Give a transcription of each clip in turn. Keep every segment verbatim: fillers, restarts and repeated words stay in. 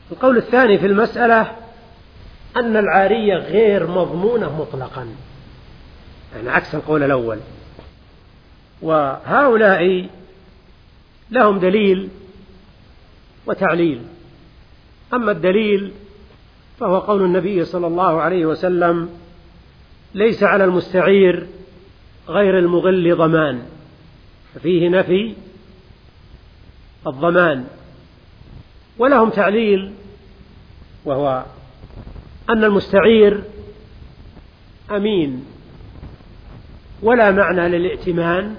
القول الثاني في المسألة أن العارية غير مضمونة مطلقا، يعني عكس القول الأول. وهؤلاء لهم دليل وتعليل. أما الدليل فهو قول النبي صلى الله عليه وسلم: ليس على المستعير غير المغل ضمان، ففيه نفي الضمان. ولهم تعليل، وهو أن المستعير أمين ولا معنى للائتمان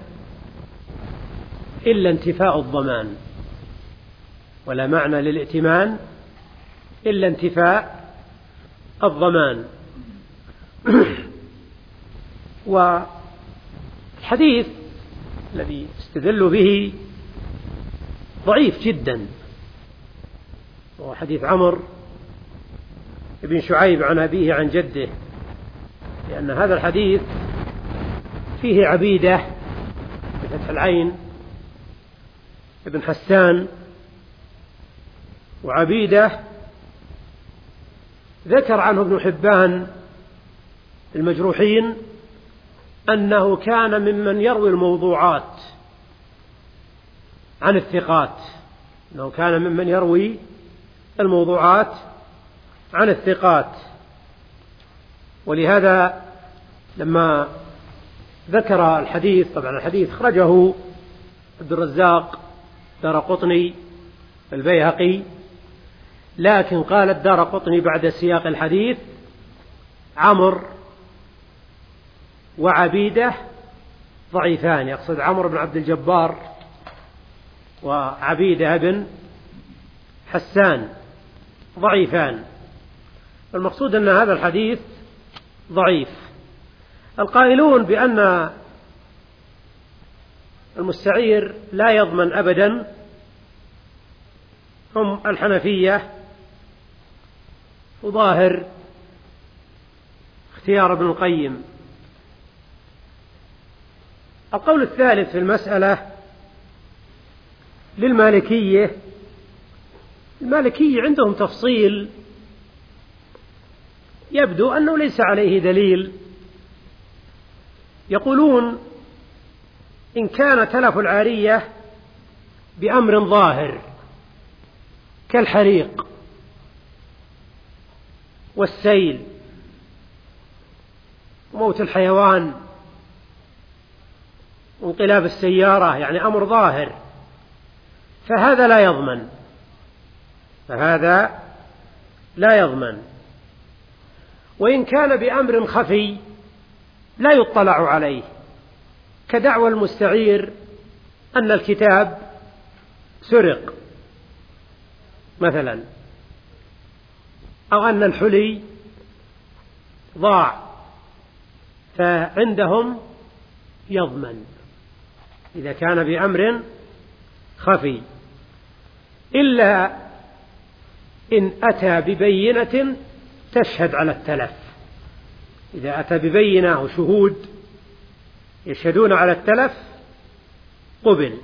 إلا انتفاء الضمان، ولا معنى للائتمان إلا انتفاء الضمان. والحديث الذي استدلوا به ضعيف جدا، وهو حديث عمرو بن شعيب عن أبيه عن جده، لأن هذا الحديث فيه عبيدة بفتح العين ابن حسان، وعبيدة ذكر عنه ابن حبان المجروحين أنه كان ممن يروي الموضوعات عن الثقات، أنه كان ممن يروي الموضوعات عن الثقات. ولهذا لما ذكر الحديث، طبعا الحديث خرجه عبد الرزاق، دارقطني، البيهقي، لكن قال الدارقطني بعد سياق الحديث: عمرو وعبيدة ضعيفان، يقصد عمرو بن عبد الجبار وعبيدة بن حسان ضعيفان. المقصود أن هذا الحديث ضعيف. القائلون بأن المستعير لا يضمن أبدا هم الحنفية، وظاهر اختيار ابن القيم. القول الثالث في المسألة للمالكية. المالكية عندهم تفصيل يبدو أنه ليس عليه دليل. يقولون: إن كان تلف العارية بأمر ظاهر كالحريق والسيل وموت الحيوان وانقلاب السيارة، يعني أمر ظاهر، فهذا لا يضمن، فهذا لا يضمن. وإن كان بأمر خفي لا يطلع عليه، كدعوى المستعير أن الكتاب سرق مثلا، أو أن الحلي ضاع، فعندهم يضمن إذا كان بأمر خفي، إلا إن أتى ببينة تشهد على التلف. إذا أتى ببينة وشهود يشهدون على التلف قبل.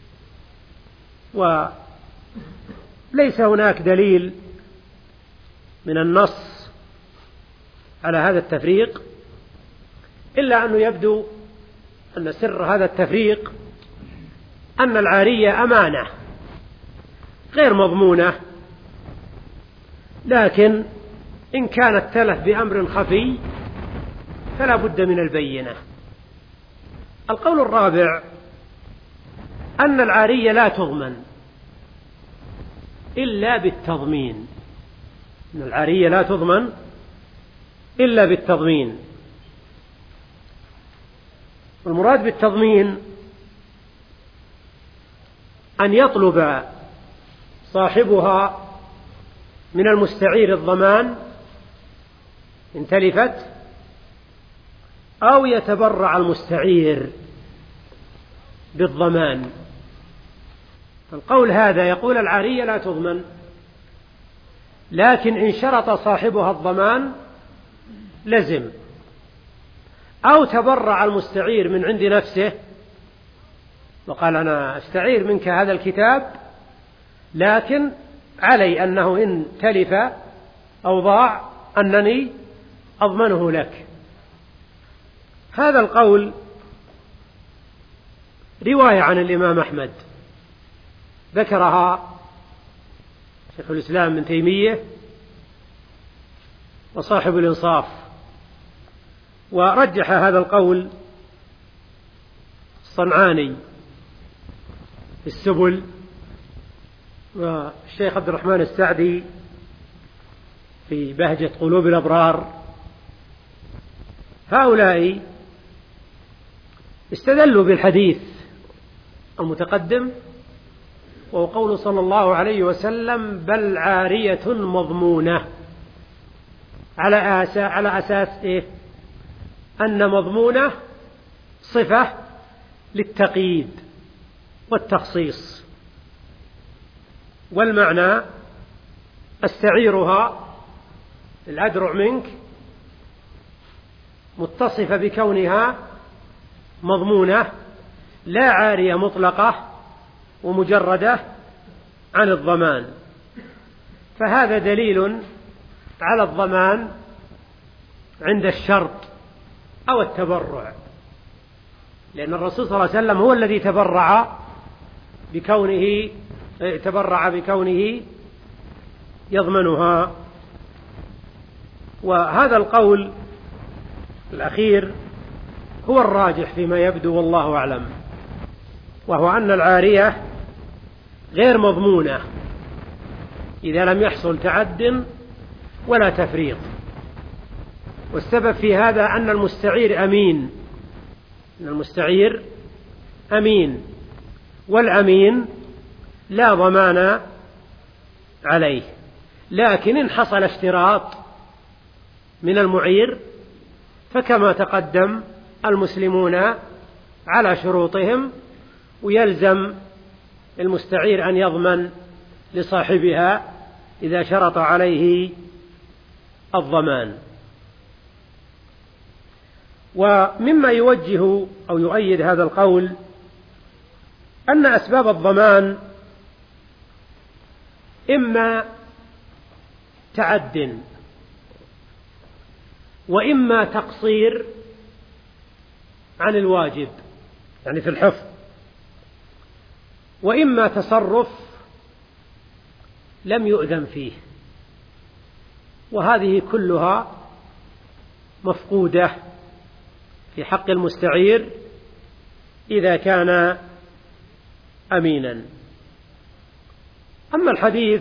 وليس هناك دليل من النص على هذا التفريق، إلا أنه يبدو أن سر هذا التفريق أن العارية أمانة غير مضمونة، لكن إن كان التلف بأمر خفي فلا بد من البينة. القول الرابع أن العارية لا تضمن إلا بالتضمين، أن العارية لا تضمن إلا بالتضمين. والمراد بالتضمين أن يطلب صاحبها من المستعير الضمان إن تلفت، أو يتبرع المستعير بالضمان. القول هذا يقول العارية لا تضمن، لكن إن شرط صاحبها الضمان لزم، أو تبرع المستعير من عند نفسه وقال: أنا أستعير منك هذا الكتاب، لكن علي أنه إن تلف أو ضاع أنني أضمنه لك. هذا القول رواية عن الإمام أحمد ذكرها شيخ الإسلام ابن تيمية وصاحب الإنصاف، ورجح هذا القول الصنعاني في السبل، والشيخ عبد الرحمن السعدي في بهجة قلوب الأبرار. هؤلاء استدلوا بالحديث المتقدم وهو قول صلى الله عليه وسلم بل عارية مضمونة، على أساس, على أساس إيه؟ أن مضمونة صفة للتقييد والتخصيص، والمعنى استعيرها الأدرع منك متصفة بكونها مضمونة لا عارية مطلقة ومجردة عن الضمان، فهذا دليل على الضمان عند الشرط أو التبرع، لأن الرسول صلى الله عليه وسلم هو الذي تبرع بكونه تبرع بكونه يضمنها. وهذا القول الأخير هو الراجح فيما يبدو والله أعلم، وهو أن العارية غير مضمونة إذا لم يحصل تعد ولا تفريط. والسبب في هذا أن المستعير أمين، أن المستعير أمين، والأمين لا ضمان عليه، لكن إن حصل اشتراط من المعير فكما تقدم المسلمون على شروطهم، ويلزم المستعير أن يضمن لصاحبها إذا شرط عليه الضمان. ومما يوجه أو يؤيد هذا القول أن أسباب الضمان إما تعد وإما تقصير عن الواجب يعني في الحفظ، وإما تصرف لم يؤذن فيه، وهذه كلها مفقودة في حق المستعير إذا كان أمينا. أما الحديث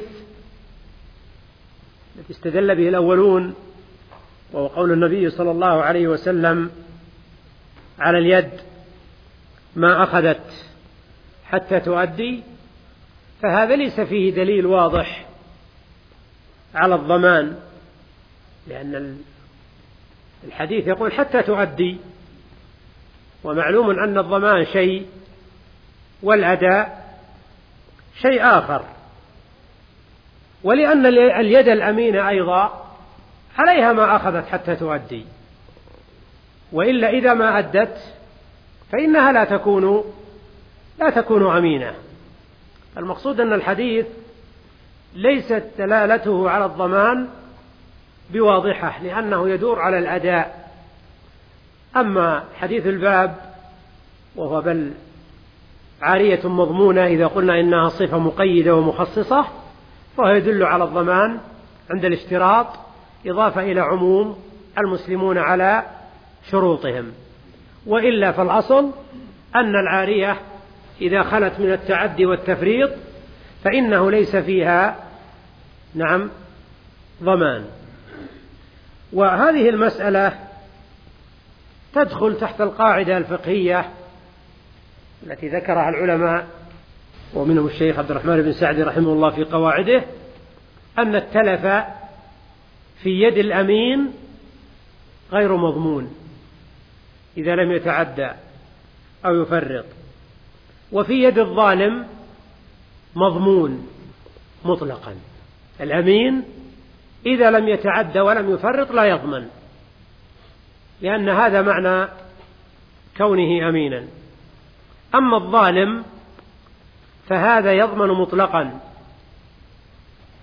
الذي استدل به الأولون وهو قول النبي صلى الله عليه وسلم على اليد ما أخذت حتى تؤدي، فهذا ليس فيه دليل واضح على الضمان، لأن الحديث يقول حتى تؤدي، ومعلوم أن الضمان شيء والأداء شيء آخر، ولأن اليد الأمينة أيضا عليها ما أخذت حتى تؤدي، وإلا إذا ما أدت فإنها لا تكون لا تكون أمينة. المقصود أن الحديث ليست دلالته على الضمان بواضحة، لأنه يدور على الأداء. أما حديث الباب وهو بل عارية مضمونة إذا قلنا إنها صفة مقيدة ومخصصة، فهو يدل على الضمان عند الاشتراط إضافة إلى عموم المسلمون على شروطهم، وإلا فالأصل أن العارية إذا خلت من التعدي والتفريط فإنه ليس فيها نعم ضمان. وهذه المسألة تدخل تحت القاعدة الفقهية التي ذكرها العلماء ومنهم الشيخ عبد الرحمن بن سعدي رحمه الله في قواعده، أن التلف في يد الأمين غير مضمون إذا لم يتعدى أو يفرط، وفي يد الظالم مضمون مطلقا. الأمين إذا لم يتعدى ولم يفرط لا يضمن، لأن هذا معنى كونه أمينا. أما الظالم فهذا يضمن مطلقا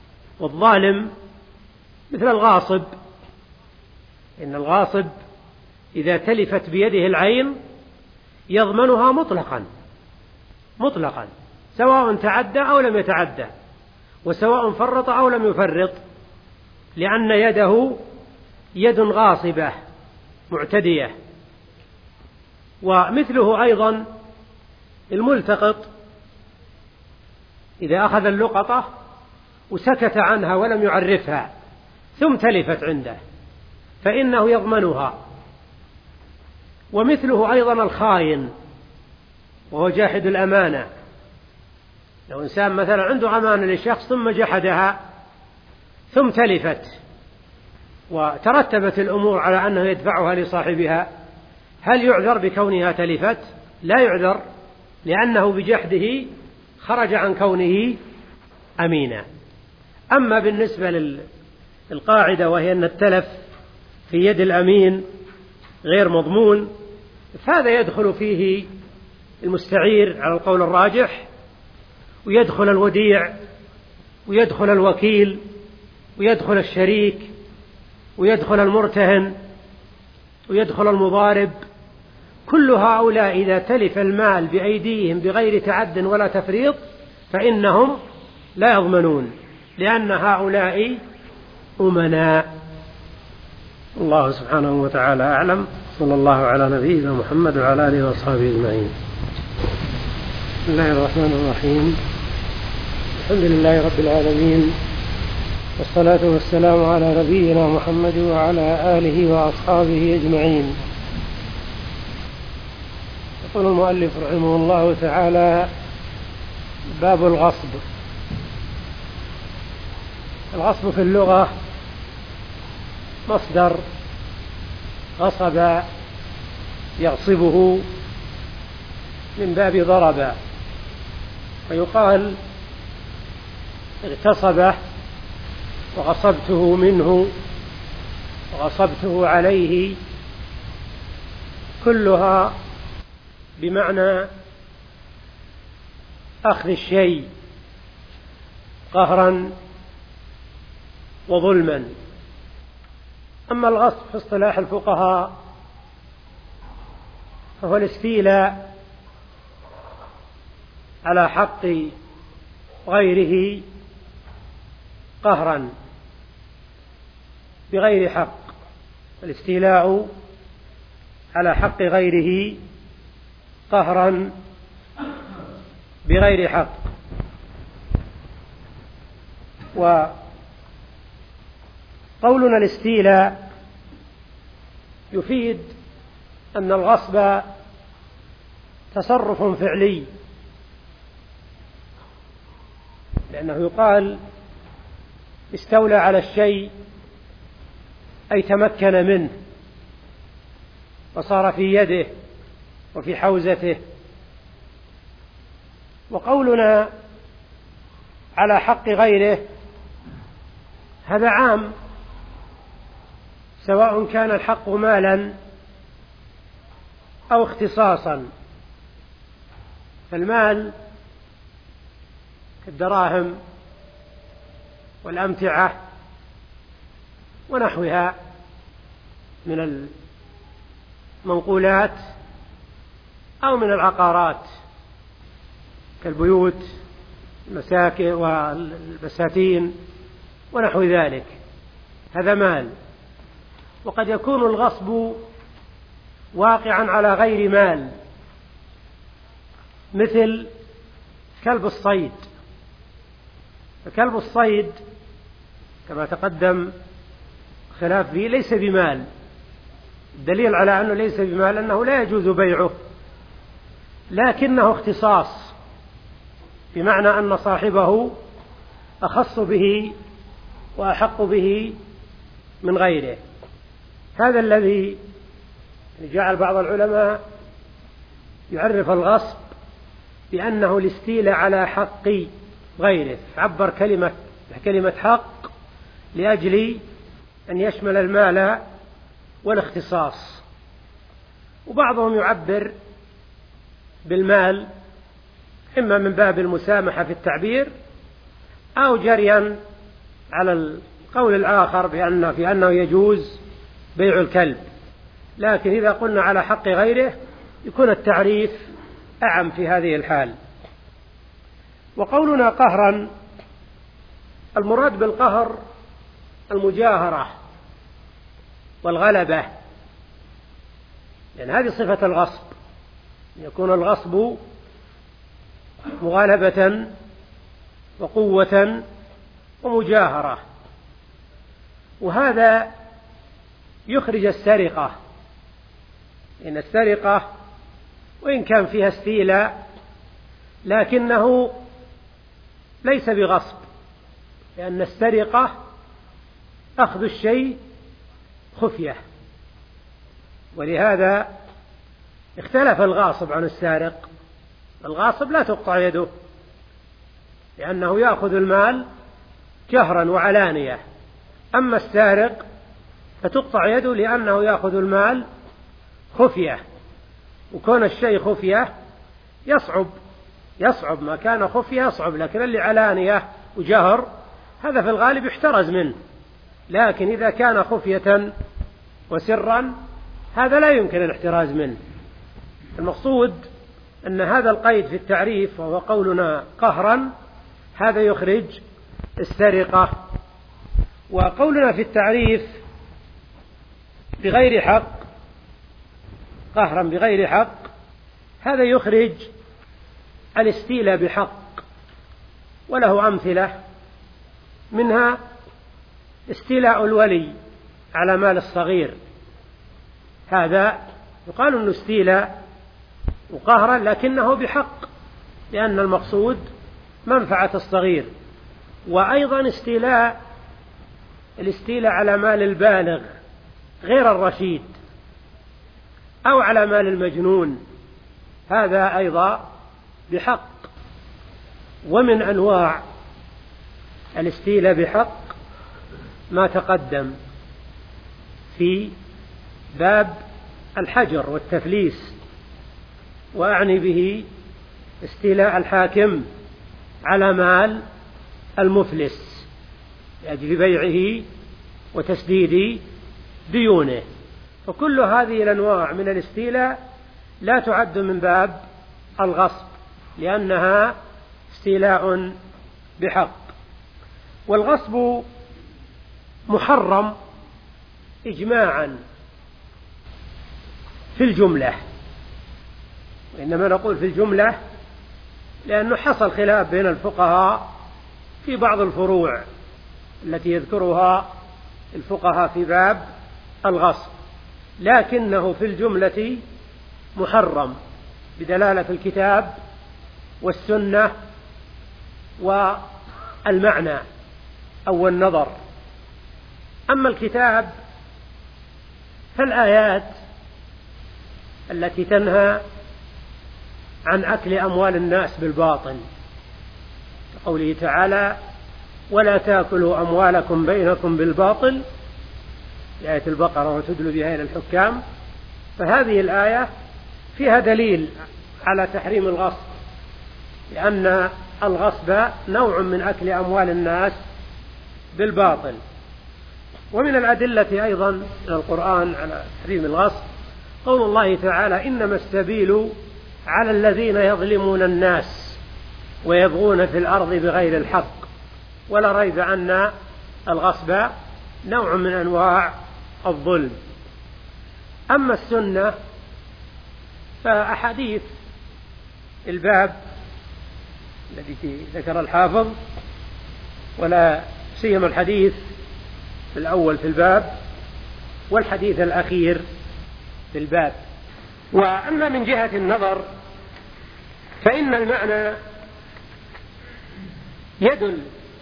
والظالم مثل الغاصب، إن الغاصب إذا تلفت بيده العين يضمنها مطلقا مطلقا سواء تعدى أو لم يتعدى، وسواء فرط أو لم يفرط، لأن يده يد غاصبة معتدية. ومثله أيضا الملتقط، إذا أخذ اللقطة وسكت عنها ولم يعرفها ثم تلفت عنده فإنه يضمنها. ومثله أيضا الخاين وهو جاحد الأمانة، لو إنسان مثلا عنده أمانة لشخص ثم جحدها ثم تلفت وترتبت الأمور على أنه يدفعها لصاحبها، هل يعذر بكونها تلفت؟ لا يعذر، لأنه بجحده خرج عن كونه أمينا. أما بالنسبة للقاعدة وهي أن التلف في يد الأمين غير مضمون، فهذا يدخل فيه المستعير على القول الراجح، ويدخل الوديع، ويدخل الوكيل، ويدخل الشريك، ويدخل المرتهن، ويدخل المضارب. كل هؤلاء إذا تلف المال بأيديهم بغير تعد ولا تفريط فإنهم لا يضمنون، لأن هؤلاء أمناء. الله سبحانه وتعالى أعلم. صلى الله على نبينا محمد وعلى آله وأصحابه أجمعين. بسم الله الرحمن الرحيم. الحمد لله رب العالمين، والصلاة والسلام على نبينا محمد وعلى آله وأصحابه أجمعين. يقول المؤلف رحمه الله تعالى: باب الغصب. الغصب في اللغة مصدر غصب يغصبه من باب ضرب، ويقال اغتصبه وغصبته منه وغصبته عليه، كلها بمعنى أخذ الشيء قهرا وظلما. أما الغصب في اصطلاح الفقهاء فهو الاستيلاء على حق غيره قهرا بغير حق، الاستيلاء على حق غيره قهرا بغير حق. وقولنا الاستيلاء يفيد أن الغصب تصرف فعلي، لأنه يقال استولى على الشيء أي تمكن منه وصار في يده وفي حوزته. وقولنا على حق غيره هذا عام، سواء كان الحق مالا أو اختصاصا. فالمال كالدراهم والأمتعة ونحوها من المنقولات أو من العقارات كالبيوت المساكن والبساتين ونحو ذلك، هذا مال. وقد يكون الغصب واقعا على غير مال، مثل كلب الصيد. فكلب الصيد كما تقدم خلاف فيه ليس بمال. الدليل على أنه ليس بمال أنه لا يجوز بيعه، لكنه اختصاص، بمعنى أن صاحبه أخص به وأحق به من غيره. هذا الذي جعل بعض العلماء يعرف الغصب بأنه الاستيلاء على حق غيره، عبر كلمة كلمة حق لأجل أن يشمل المال والاختصاص. وبعضهم يعبر بالمال إما من باب المسامحة في التعبير أو جريا على القول الآخر بأن في أنه يجوز بيع الكلب، لكن إذا قلنا على حق غيره يكون التعريف أعم في هذه الحال. وقولنا قهرا، المراد بالقهر المجاهرة والغلبة، لأن هذه صفة الغصب، يكون الغصب مغالبة وقوة ومجاهرة، وهذا يخرج السرقة، إن السرقة وإن كان فيها استيلاء لكنه ليس بغصب، لأن السرقة أخذ الشيء خفية، ولهذا اختلف الغاصب عن السارق. الغاصب لا تقطع يده لأنه يأخذ المال جهرا وعلانية، أما السارق فتقطع يده لأنه يأخذ المال خفية، وكون الشيء خفية يصعب يصعب ما كان خفية يصعب، لكن اللي علانية وجهر هذا في الغالب يحترز منه، لكن إذا كان خفية وسرا هذا لا يمكن الاحتراز منه. المقصود أن هذا القيد في التعريف وهو قولنا قهرا هذا يخرج السرقة، وقولنا في التعريف بغير حق، قهرا بغير حق، هذا يخرج الاستيلاء بحق، وله أمثلة، منها استيلاء الولي على مال الصغير، هذا يقال أنه استيلاء وقهرا لكنه بحق، لأن المقصود منفعة الصغير. وأيضا استيلاء الاستيلاء على مال البالغ غير الرشيد أو على مال المجنون، هذا أيضا بحق. ومن أنواع الاستيلاء بحق ما تقدم في باب الحجر والتفليس، وأعني به استيلاء الحاكم على مال المفلس لأجل بيعه وتسديد ديونه، فكل هذه الأنواع من الاستيلاء لا تعد من باب الغصب لأنها استيلاء بحق. والغصب محرم إجماعا في الجملة، وإنما نقول في الجملة لأنه حصل خلاف بين الفقهاء في بعض الفروع التي يذكرها الفقهاء في باب الغصب، لكنه في الجملة محرم بدلالة الكتاب والسنة والمعنى أو النظر. أما الكتاب فالآيات التي تنهى عن أكل أموال الناس بالباطل، قوله تعالى ولا تأكلوا أموالكم بينكم بالباطل، آية البقرة وتدل بها إلى الحكام، فهذه الآية فيها دليل على تحريم الغصب، لأن الغصب نوع من أكل أموال الناس بالباطل. ومن الأدلة أيضا من القرآن على تحريم الغصب قول الله تعالى إنما السبيل على الذين يظلمون الناس ويبغون في الأرض بغير الحق، ولا ريب أن الغصب نوع من أنواع الظلم. أما السنة فأحاديث الباب الذي ذكر الحافظ، ولا سيما الحديث الأول في الباب والحديث الأخير في الباب. وأما من جهة النظر فإن المعنى يدل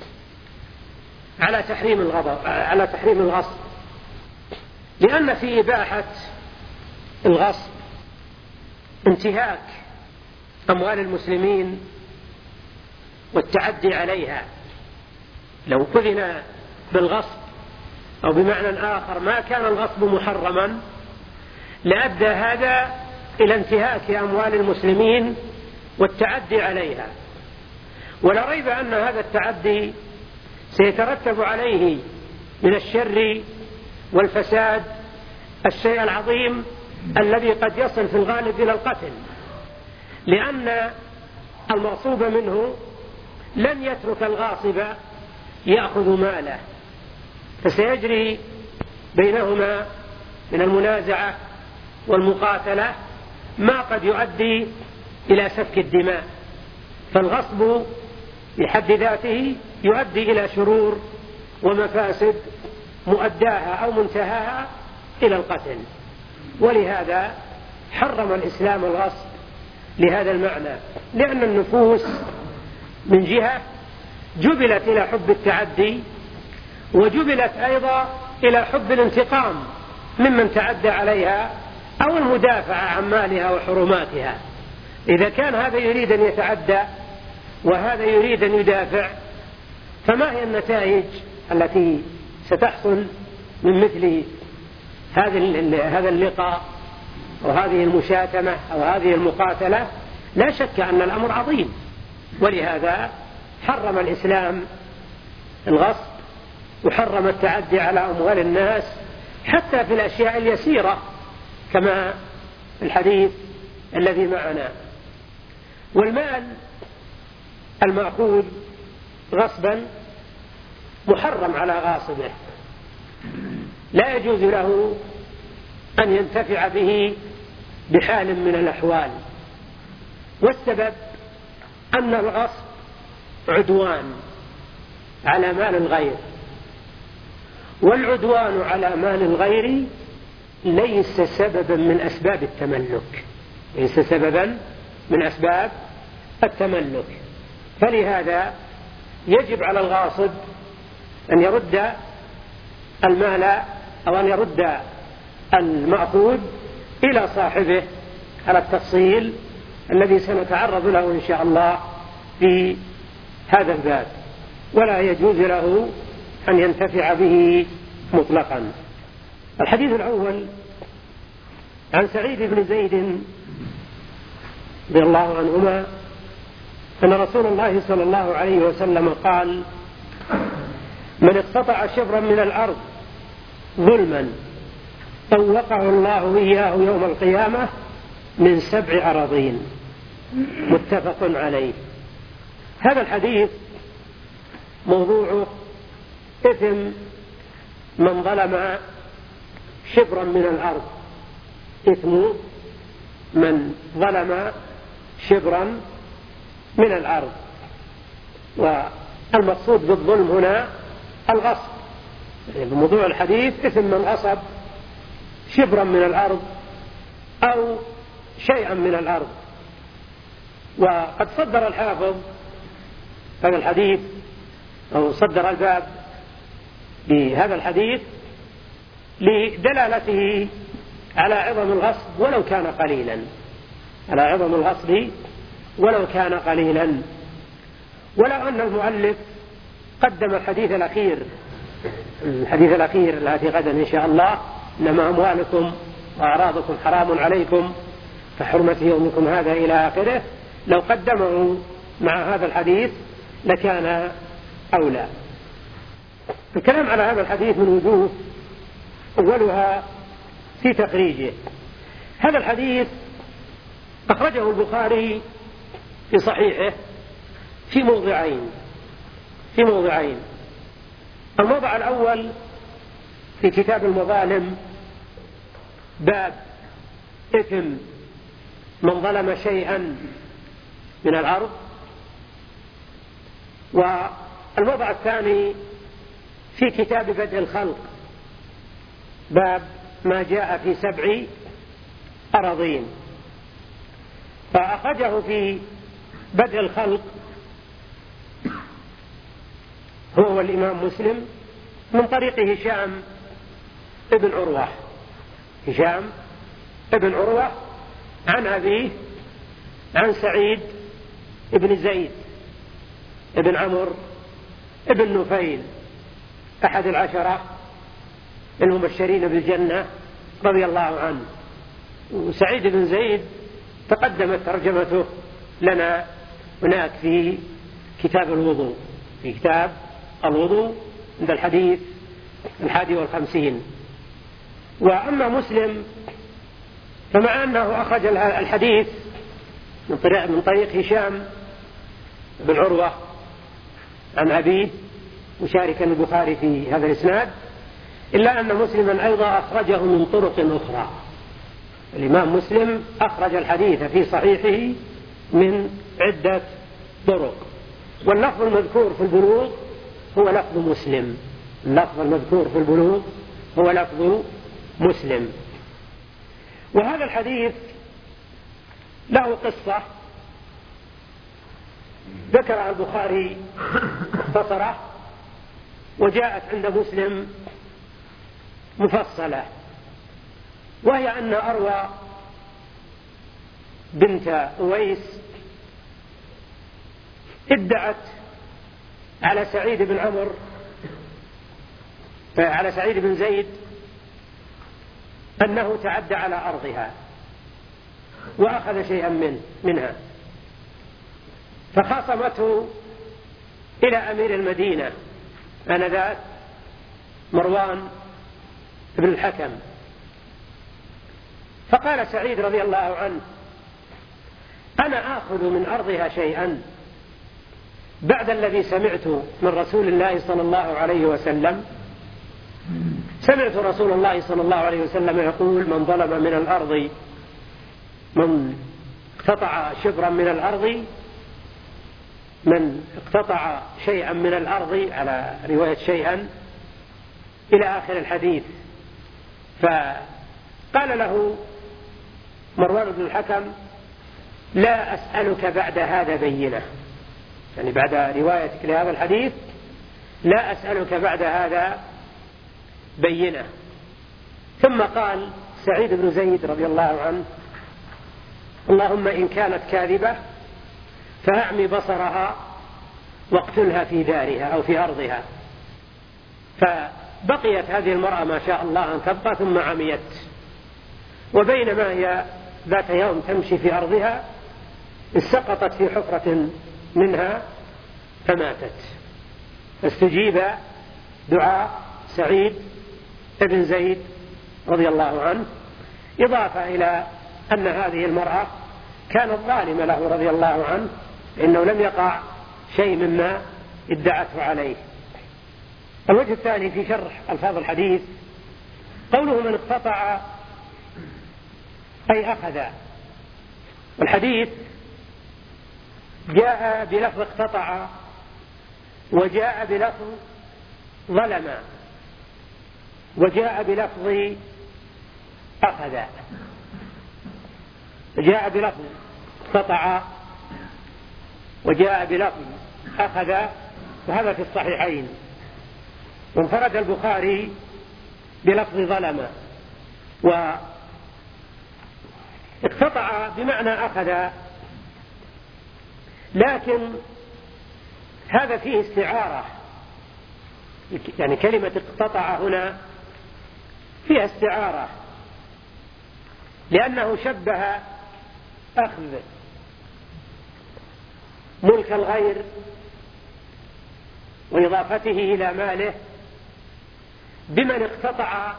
على تحريم الغضب على تحريم الغصب، لأن في إباحة الغصب انتهاك أموال المسلمين والتعدي عليها. لو قلنا بالغصب أو بمعنى آخر ما كان الغصب محرما لأدى هذا إلى انتهاك أموال المسلمين والتعدي عليها، ولا ريب أن هذا التعدي سيترتب عليه من الشر والفساد الشيء العظيم الذي قد يصل في الغالب إلى القتل، لأن المغصوب منه لن يترك الغاصب يأخذ ماله، فسيجري بينهما من المنازعة والمقاتلة ما قد يؤدي إلى سفك الدماء، فالغصب بحد ذاته يؤدي إلى شرور ومفاسد مؤداها أو منتهاها إلى القتل. ولهذا حرم الإسلام الغصب لهذا المعنى، لأن النفوس من جهة جبلت إلى حب التعدي، وجبلت أيضا إلى حب الانتقام ممن تعدى عليها أو المدافعة عن مالها وحرماتها. إذا كان هذا يريد أن يتعدى وهذا يريد أن يدافع، فما هي النتائج التي ستحصل من مثل هذا اللقاء أو هذه المشاتمة أو هذه المقاتلة؟ لا شك أن الأمر عظيم، ولهذا حرم الإسلام الغصب وحرم التعدي على أموال الناس حتى في الأشياء اليسيرة كما الحديث الذي معنا. والمال المأخوذ غصبا محرم على غاصبه، لا يجوز له أن ينتفع به بحال من الأحوال. والسبب أن الغصب عدوان على مال الغير، والعدوان على مال الغير ليس سببا من أسباب التملك، ليس سببا من أسباب التملك. فلهذا يجب على الغاصب أن يرد المال أو أن يرد المأخوذ إلى صاحبه على التفصيل الذي سنتعرض له إن شاء الله في هذا الباب، ولا يجوز له أن ينتفع به مطلقا. الحديث الأول عن سعيد بن زيد رضي الله عنهما أن رسول الله صلى الله عليه وسلم قال: من اقتطع شبرا من الأرض ظلما طوقه الله إياه يوم القيامة من سبع أراضين. متفق عليه. هذا الحديث موضوعه إثم من ظلم شبرا من الأرض، إثم من ظلم شبرا من الأرض. والمقصود بالظلم هنا الغصب، يعني بموضوع الحديث إثم من غصب شبرا من الأرض أو شيئا من الأرض. وقد صدر الحافظ هذا الحديث أو صدر الباب بهذا الحديث لدلالته على عظم الغصب ولو كان قليلا، على عظم الغصب ولو كان قليلا. ولو أن المؤلف قدم الحديث الأخير الحديث الأخير الذي غدا إن شاء الله: إنما أموالكم وأعراضكم حرام عليكم كحرمة يومكم هذا إلى آخره، لو قدمه مع هذا الحديث لكان أولى. الكلام على هذا الحديث من وجوه، أولها في تخريجه. هذا الحديث أخرجه البخاري في صحيحه في موضعين في موضعين الموضع الأول في كتاب المظالم، باب إثم من ظلم شيئا من الأرض. والموضع الثاني في كتاب بدء الخلق، باب ما جاء في سبع أراضين. فأخرجه في بدء الخلق هو والإمام مسلم من طريق هشام ابن عروة هشام ابن عروة عن أبيه عن سعيد ابن زيد ابن عمرو ابن نفيل أحد العشرة المبشرين بالجنة رضي الله عنه. وسعيد بن زيد تقدمت ترجمته لنا هناك في كتاب الوضوء في كتاب الوضوء عند الحديث الحادي والخمسين. وأما مسلم فمع أنه أخرج الحديث من طريق, من طريق هشام بن عروة عن أبيه مشاركا البخاري في هذا الإسناد، إلا أن مسلما أيضا أخرجه من طرق أخرى. الإمام مسلم أخرج الحديث في صحيحه من عدة طرق، واللفظ المذكور في البلوغ هو لفظ مسلم. اللفظ المذكور في البلوغ هو لفظ مسلم. وهذا الحديث له قصة ذكرها البخاري مختصرة، وجاءت عند مسلم مفصلة، وهي أن أروى بنت أويس ادعت على سعيد بن عمرو على سعيد بن زيد أنه تعدى على أرضها وأخذ شيئا من منها، فخاصمته إلى أمير المدينة آنذاك مروان بن الحكم. فقال سعيد رضي الله عنه: أنا آخذ من أرضها شيئا بعد الذي سمعت من رسول الله صلى الله عليه وسلم. سمعت رسول الله صلى الله عليه وسلم يقول: من ظلم من الأرض من اقتطع شبرا من الأرض من اقتطع شيئا من الأرض، على رواية شيئا إلى آخر الحديث. فقال له مروان بن الحكم: لا أسألك بعد هذا بينة، يعني بعد روايتك لهذا الحديث لا أسألك بعد هذا بينة. ثم قال سعيد بن زيد رضي الله عنه: اللهم إن كانت كاذبة فأعمي بصرها واقتلها في دارها أو في أرضها. فبقيت هذه المرأة ما شاء الله أن تبقى، ثم عميت، وبينما هي ذات يوم تمشي في أرضها سقطت في حفرة منها فماتت. فاستجيب دعاء سعيد بن زيد رضي الله عنه، إضافة إلى أن هذه المرأة كانت ظالمة له رضي الله عنه، إنه لم يقع شيء مما ادعته عليه. الوجه الثاني في شرح ألفاظ الحديث قوله: من اقتطع أي أخذ. والحديث جاء بلفظ اقتطع وجاء بلفظ ظلم وجاء بلفظ أخذ. جاء بلفظ اقتطع وجاء بلفظ أخذ، وهذا في الصحيحين. وانفرد البخاري بلفظ ظلم. واقتطع بمعنى أخذ، لكن هذا فيه استعارة، يعني كلمة اقتطع هنا فيها استعارة، لأنه شبه أخذ ملك الغير وإضافته إلى ماله بمن اقتطع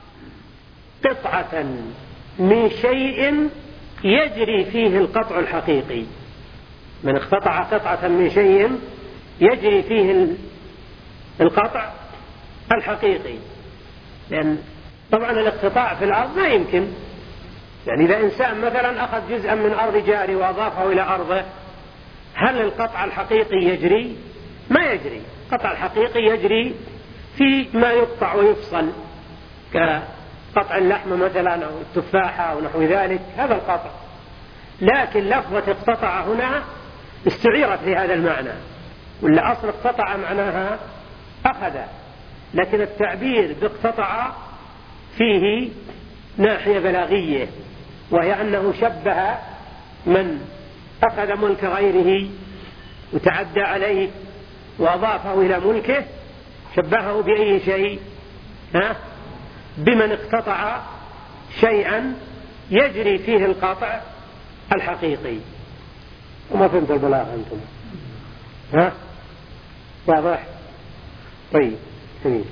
قطعة من شيء يجري فيه القطع الحقيقي. من اقتطع قطعة من شيء يجري فيه القطع الحقيقي، لأن طبعا الاقتطاع في الأرض ما يمكن، يعني إذا إنسان مثلا أخذ جزءا من أرض جاري وأضافه إلى أرضه، هل القطع الحقيقي يجري؟ ما يجري. القطع الحقيقي يجري في ما يقطع ويفصل، كقطع اللحم مثلا أو التفاحة أو نحو ذلك، هذا القطع. لكن لفظة اقتطع هنا استعيرت لهذا المعنى، ولا أصل اقتطع معناها أخذ، لكن التعبير باقتطع فيه ناحية بلاغية، وهي أنه شبه من أخذ ملك غيره وتعدى عليه وأضافه إلى ملكه، شبهه بأي شيء؟ ها؟ بمن اقتطع شيئا يجري فيه القطع الحقيقي. وما فهمت البلاغة أنتم؟ ها؟ واضح؟ طيب جميل.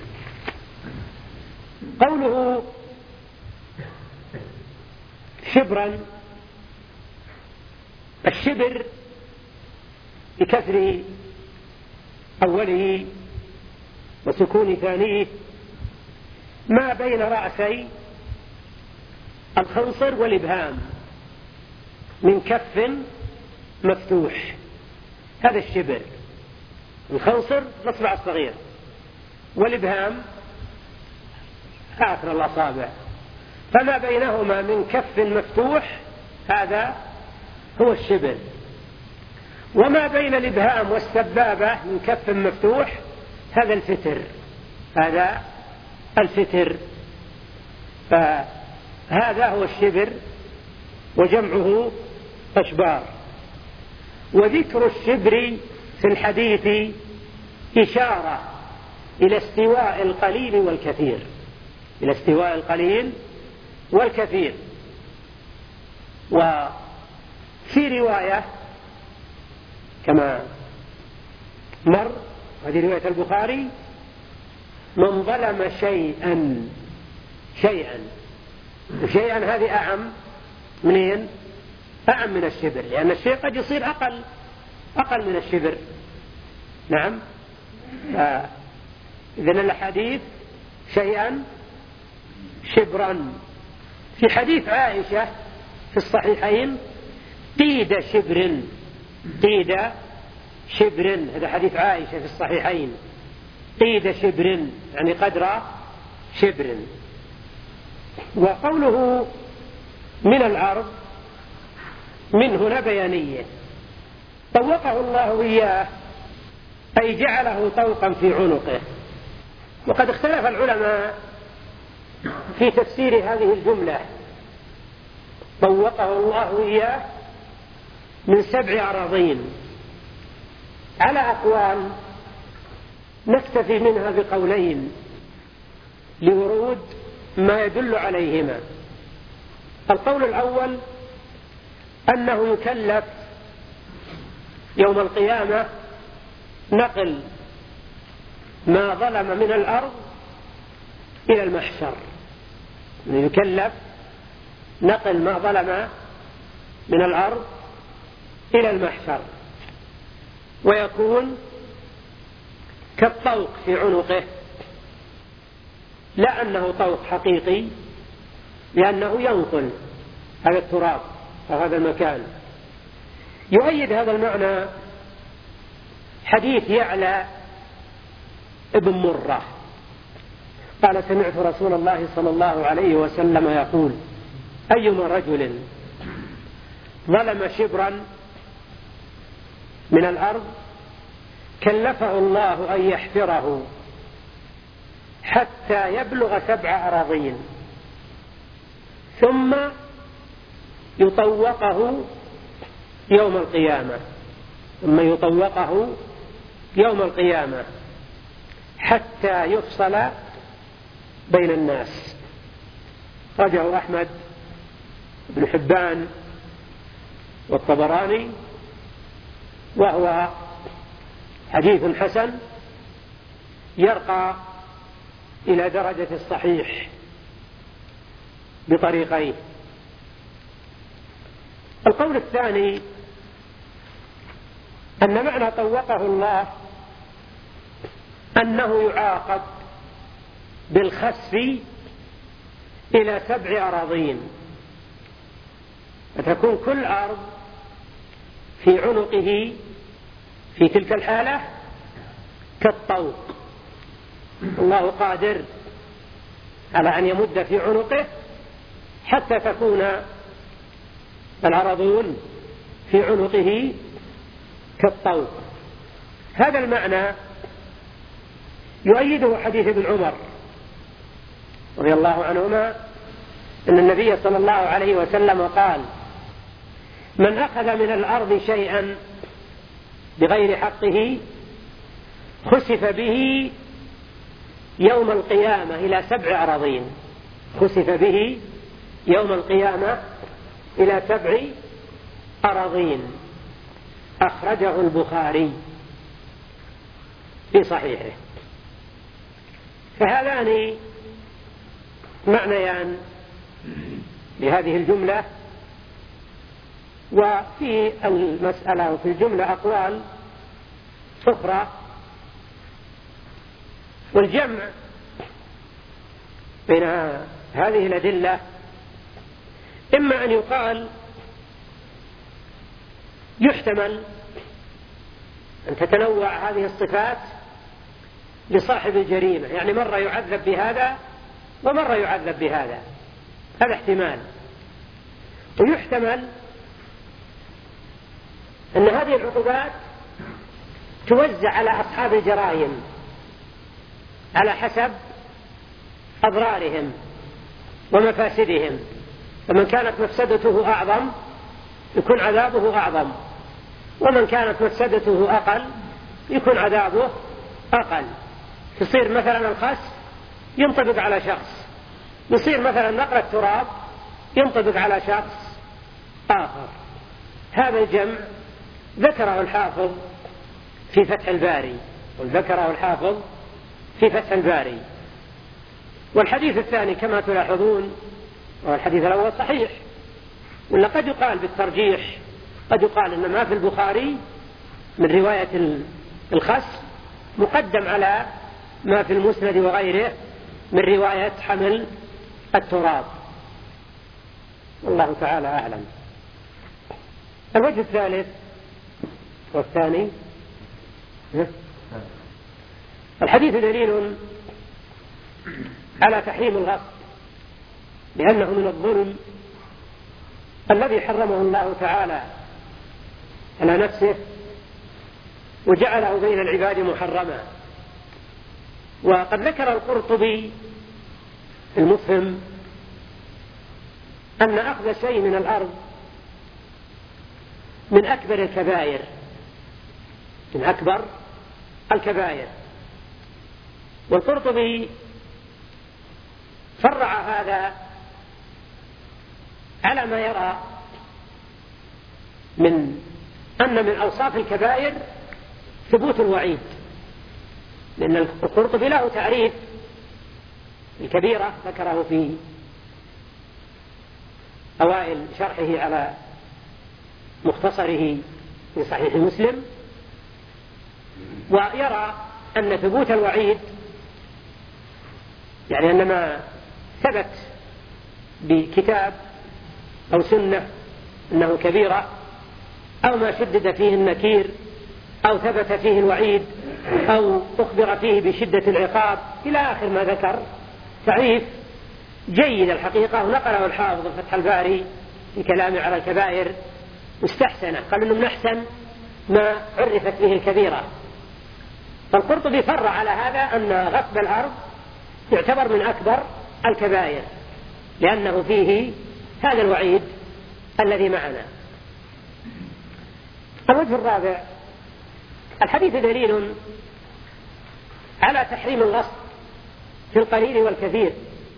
قوله شبرا، الشبر بكسر أوله وسكون ثانيه ما بين رأسي الخنصر والإبهام من كف مفتوح، هذا الشبر. الخنصر الأصبع الصغير، والإبهام آخر الأصابع، فما بينهما من كف مفتوح هذا هو الشبر. وما بين الإبهام والسبابة من كف مفتوح هذا الفتر، هذا الفتر. فهذا هو الشبر وجمعه أشبار. وذكر الشبر في الحديث إشارة إلى استواء القليل والكثير، إلى استواء القليل والكثير. وفي رواية كما مر، هذه رواية البخاري: من ظلم شيئا شيئا وشيئا هذه أعم منين؟ أعم من الشبر، لأن الشيء قد يصير أقل أقل من الشبر. نعم. إذن الحديث شيئا شبرا. في حديث عائشة في الصحيحين: قيد شبر، قيد شبر، هذا حديث عائشة في الصحيحين، قيد شبر يعني قدر شبر. وقوله من الأرض من هنا بيانية، طوقه الله إياه أي جعله طوقا في عنقه. وقد اختلف العلماء في تفسير هذه الجملة: طوقه الله إياه من سبع أراضين، على أقوال نكتفي منها بقولين لورود ما يدل عليهما. القول الأول أنه يكلف يوم القيامة نقل ما ظلم من الأرض إلى المحشر، يكلف نقل ما ظلم من الأرض إلى المحشر، ويكون كالطوق في عنقه، لا أنه طوق حقيقي، لأنه ينقل هذا التراب أو هذا المكان. يؤيد هذا المعنى حديث يعلى ابن مرة قال: سمعت رسول الله صلى الله عليه وسلم يقول: أيما رجل ظلم شبرا من الأرض كلفه الله أن يحفره حتى يبلغ سبع أراضين، ثم يطوقه يوم القيامة ثم يطوقه يوم القيامة حتى يفصل بين الناس. رجعه أحمد بن حبان والطبراني، وهو حديث حسن يرقى إلى درجة الصحيح بطريقين. القول الثاني أن معنى طوقه الله أنه يعاقب بالخسف إلى سبع أراضين، فتكون كل أرض في عنقه في تلك الحالة كالطوق. الله قادر على أن يمد في عنقه حتى تكون الأراضون في عنقه كالطوق. هذا المعنى يؤيده حديث ابن عمر رضي الله عنهما أن النبي صلى الله عليه وسلم قال: من أخذ من الأرض شيئا بغير حقه خسف به يوم القيامة إلى سبع أراضين، خسف به يوم القيامة إلى سبع أراضين. أخرجه البخاري في صحيحه. فهذان معنيان لهذه الجملة. وفي المسألة وفي الجملة أقوال أخرى. والجمع بين هذه الأدلة إما أن يقال يحتمل أن تتنوع هذه الصفات لصاحب الجريمة، يعني مرة يعذب بهذا ومرة يعذب بهذا، هذا احتمال. ويحتمل أن هذه العقوبات توزع على أصحاب الجرائم على حسب أضرارهم ومفاسدهم، فمن كانت مفسدته أعظم يكون عذابه أعظم، ومن كانت مفسدته أقل يكون عذابه أقل. يصير مثلا الخسف ينطبق على شخص، يصير مثلا نقل التراب ينطبق على شخص آخر. هذا الجمع ذكره الحافظ في فتح الباري، وذكره الحافظ في فتح الباري. والحديث الثاني كما تلاحظون والحديث الأول صحيح، ولا قد يقال بالترجيح، قد يقال إن ما في البخاري من رواية الخس مقدم على ما في المسند وغيره من رواية حمل التراب، والله تعالى أعلم. الوجه الثالث والثاني، الحديث دليل على تحريم الغصب، لأنه من الظلم الذي حرمه الله تعالى على نفسه وجعله بين العباد محرما. وقد ذكر القرطبي المفهم أن أخذ شيء من الأرض من أكبر الكبائر، من أكبر الكبائر. والقرطبي فرع هذا على ما يرى من أن من أوصاف الكبائر ثبوت الوعيد، لأن القرطبي له تعريف الكبيرة ذكره في أوائل شرحه على مختصره في صحيح مسلم، ويرى أن ثبوت الوعيد يعني أن ما ثبت بكتاب أو سنة أنه كبيرة، أو ما شدد فيه النكير، أو ثبت فيه الوعيد، أو أخبر فيه بشدة العقاب إلى آخر ما ذكر. تعريف جيد الحقيقة، ونقله الحافظ فتح الباري في كلامه على الكبائر مستحسنة، قال إنه من أحسن ما عرفت به الكبيرة. فالقرطبي فرع على هذا أن غصب الأرض يعتبر من أكبر الكبائر لأنه فيه هذا الوعيد الذي معنا. الوجه الرابع، الحديث دليل على تحريم الغصب في القليل والكثير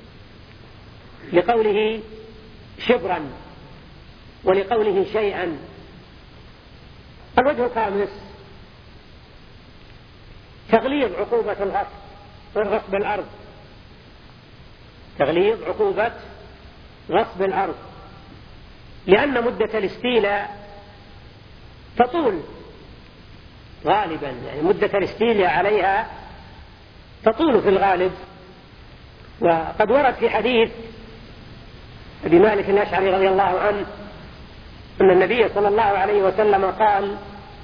لقوله شبرا ولقوله شيئا. الوجه الخامس، تغليظ عقوبة الغصب والغصب الأرض، تغليظ عقوبة غصب الأرض، لأن مدة الاستيلاء تطول غالبا، يعني مدة الاستيلاء عليها تطول في الغالب. وقد ورد في حديث أبي مالك الأشعري رضي الله عنه أن النبي صلى الله عليه وسلم قال: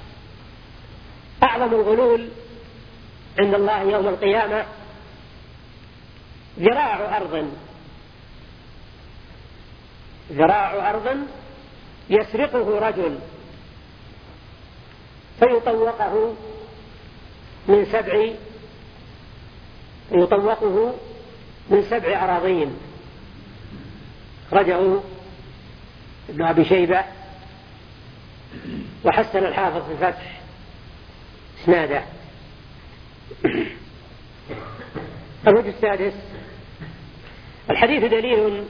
أعظم الغلول عند الله يوم القيامة ذراع أرض، ذراع أرض يسرقه رجل فيطوقه من سبع يطوقه من سبع أراضين. أخرجه ابن أبي شيبة وحسن الحافظ في الفتح إسناده. الوجه السادس، الحديث دليل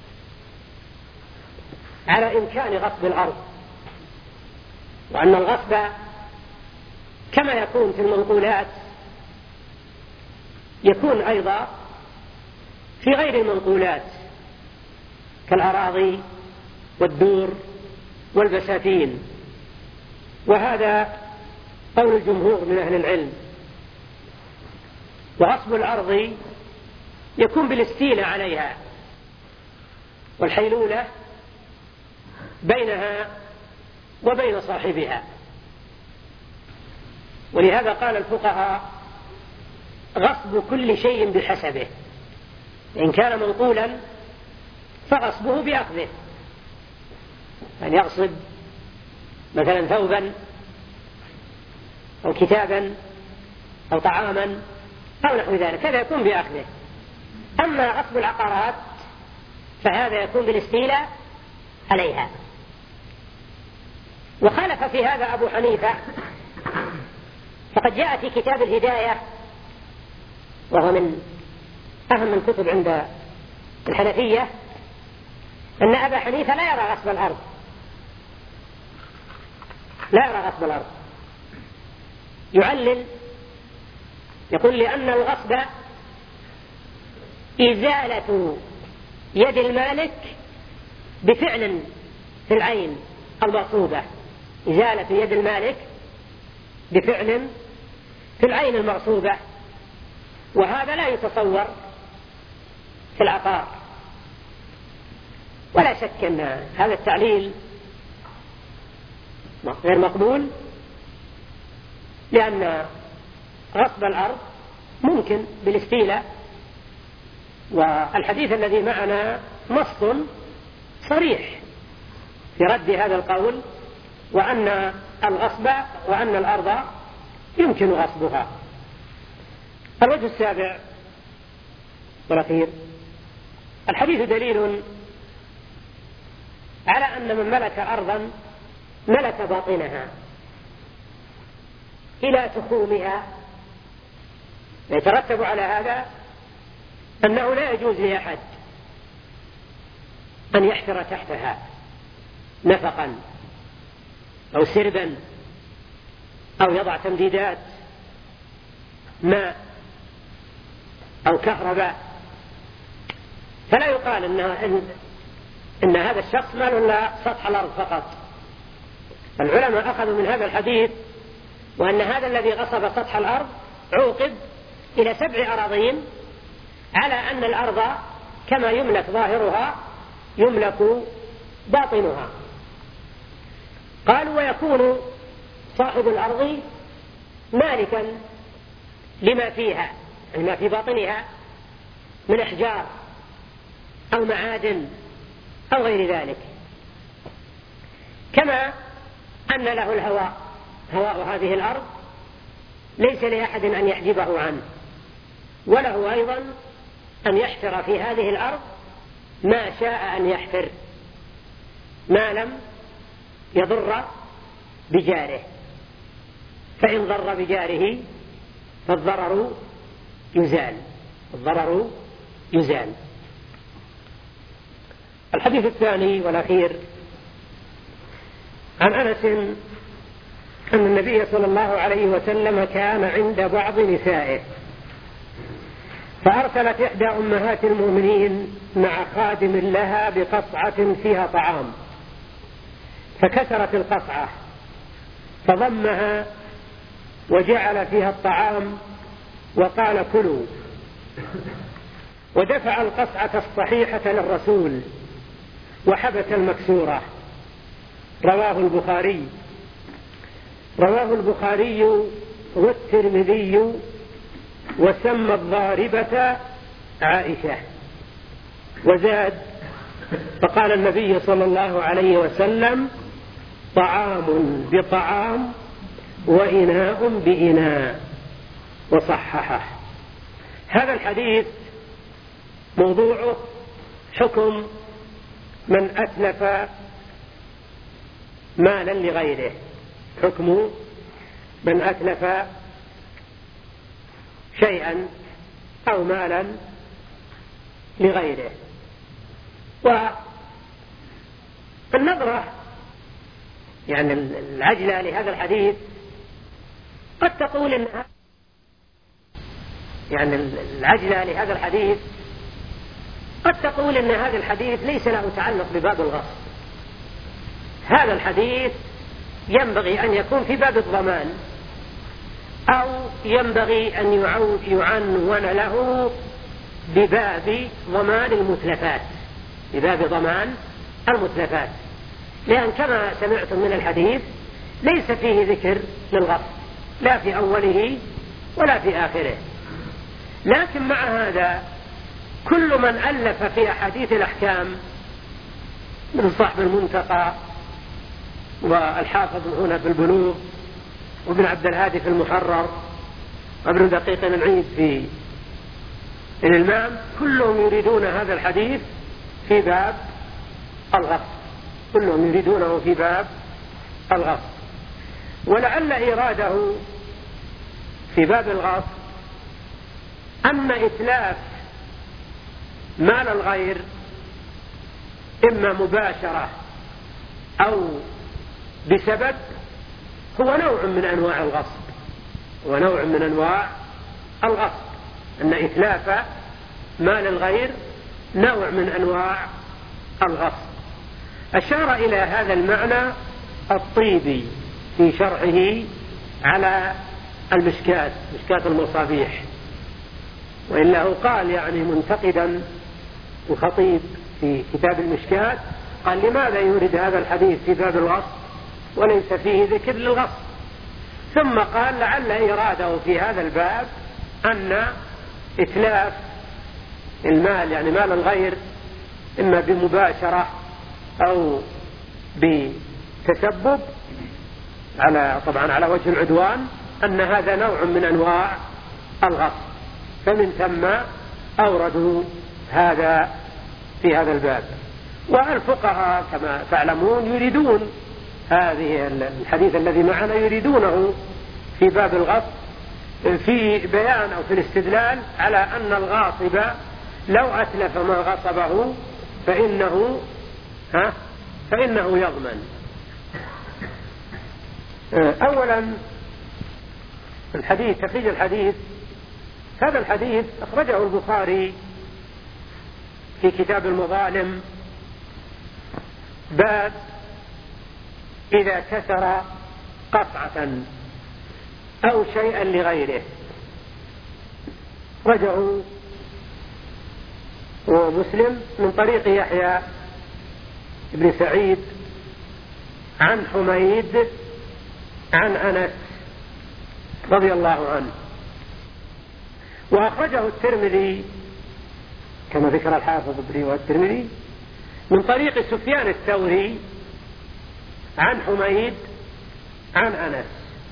على إمكان غصب الأرض، وأن الغصب كما يكون في المنقولات يكون أيضا في غير المنقولات كالأراضي والدور والبساتين، وهذا قول الجمهور من أهل العلم. وغصب الأرض يكون بالاستيلاء عليها والحيلولة بينها وبين صاحبها، ولهذا قال الفقهاء غصب كل شيء بحسبه، إن كان منقولا فغصبه بأخذه، أن يغصب مثلا ثوبا أو كتابا أو طعاما أو نحو ذلك، هذا يكون بأخذه. أما غصب العقارات فهذا يكون بالاستيلاء عليها. وخالف في هذا أبو حنيفة، فقد جاء في كتاب الهداية وهو من أهم الكتب عند الحنفية أن أبا حنيفة لا يرى غصب الأرض، لا يرى غصب الأرض، يعلل يقول لأن الغصب إزالة يد المالك بفعل في العين المغصوبة، إزالة يد المالك بفعل في العين المغصوبة، وهذا لا يتصور في العقار. ولا شك أن هذا التعليل غير مقبول، لأن غصب الأرض ممكن بالاستيلاء، والحديث الذي معنا نص صريح في رد هذا القول، وأن الغصب وأن الأرض يمكن غصبها. الوجه السابع والأخير، الحديث دليل على أن من ملك أرضا ملك باطنها إلى تخومها، يترتب على هذا أنه لا يجوز لأحد أن يحفر تحتها نفقا أو سربا أو يضع تمديدات ماء أو كهرباء، فلا يقال إن, إن, إن هذا الشخص ما له إلا سطح الأرض فقط. العلماء أخذوا من هذا الحديث وأن هذا الذي غصب سطح الأرض عوقب إلى سبع أراضين، على أن الأرض كما يملك ظاهرها يملك باطنها. قالوا ويكون صاحب الأرض مالكا لما فيها، يعني ما في باطنها من أحجار أو معادن أو غير ذلك، كما أن له الهواء، هواء هذه الأرض ليس لأحد أن يحجبه عنه، وله أيضا أن يحفر في هذه الأرض ما شاء أن يحفر ما لم يضر بجاره، فإن ضر بجاره فالضرر يزال، الضرر يزال. الحديث الثاني والأخير عن أنس أن النبي صلى الله عليه وسلم كان عند بعض نسائه، فأرسلت إحدى أمهات المؤمنين مع خادم لها بقصعة فيها طعام، فكسرت القصعة فضمها وجعل فيها الطعام وقال كلوا، ودفع القصعة الصحيحة للرسول وحبس المكسورة. رواه البخاري رواه البخاري والترمذي وسمى الضاربة عائشة. وزاد فقال النبي صلى الله عليه وسلم طعام بطعام وإناء بإناء، وصححه. هذا الحديث موضوعه حكم من أتلف مالا لغيره، حكم من أتلف شيئا أو مالا لغيره. والنظرة يعني العجلة لهذا الحديث قد تقول إنها يعني العجلة لهذا الحديث قد تقول إن هذا الحديث ليس له تعلق بباب الغصب. هذا الحديث ينبغي أن يكون في باب الضمان، أو ينبغي أن يعنون له بباب ضمان المتلفات، بباب ضمان المتلفات، لأن كما سمعتم من الحديث ليس فيه ذكر للغصب لا في أوله ولا في آخره. لكن مع هذا كل من ألف في أحاديث الأحكام من صاحب المنتقى والحافظ هنا في البلوغ وابن عبد الهادي في المحرر وابن دقيق العيد في الإلمام، كلهم يريدون هذا الحديث في باب الغصب، كلهم يريدونه في باب الغصب. ولعل إراده في باب الغصب أن إتلاف مال الغير إما مباشرة أو بسبب هو نوع من أنواع الغصب، هو نوع من أنواع الغصب، أن إتلاف مال الغير نوع من أنواع الغصب. أشار إلى هذا المعنى الطيبي في شرحه على المشكاة، مشكاة المصابيح، وإلا هو قال يعني منتقدا الخطيب في كتاب المشكاة، قال لماذا يورد هذا الحديث في باب الغصب وليس فيه ذكر للغصب؟ ثم قال لعل إراده في هذا الباب أن إتلاف المال يعني مال الغير إما بمباشرة أو بتسبب على طبعا على وجه العدوان، أن هذا نوع من أنواع الغصب، فمن ثم أوردوا هذا في هذا الباب. والفقهاء كما تعلمون يريدون هذه الحديث الذي معنا يريدونه في باب الغصب في بيان أو في الاستدلال على أن الغاصب لو أتلف ما غصبه فإنه ها فإنه يضمن. أولا الحديث، تخريج الحديث، هذا الحديث أخرجه البخاري في كتاب المظالم باب إذا كسر قطعة أو شيئا لغيره، رجعوا ومسلم من طريق يحيى بن سعيد عن حميد عن أنس رضي الله عنه. وأخرجه الترمذي كما ذكر الحافظ ابن والترمذي من طريق سفيان الثوري عن حميد عن أنس.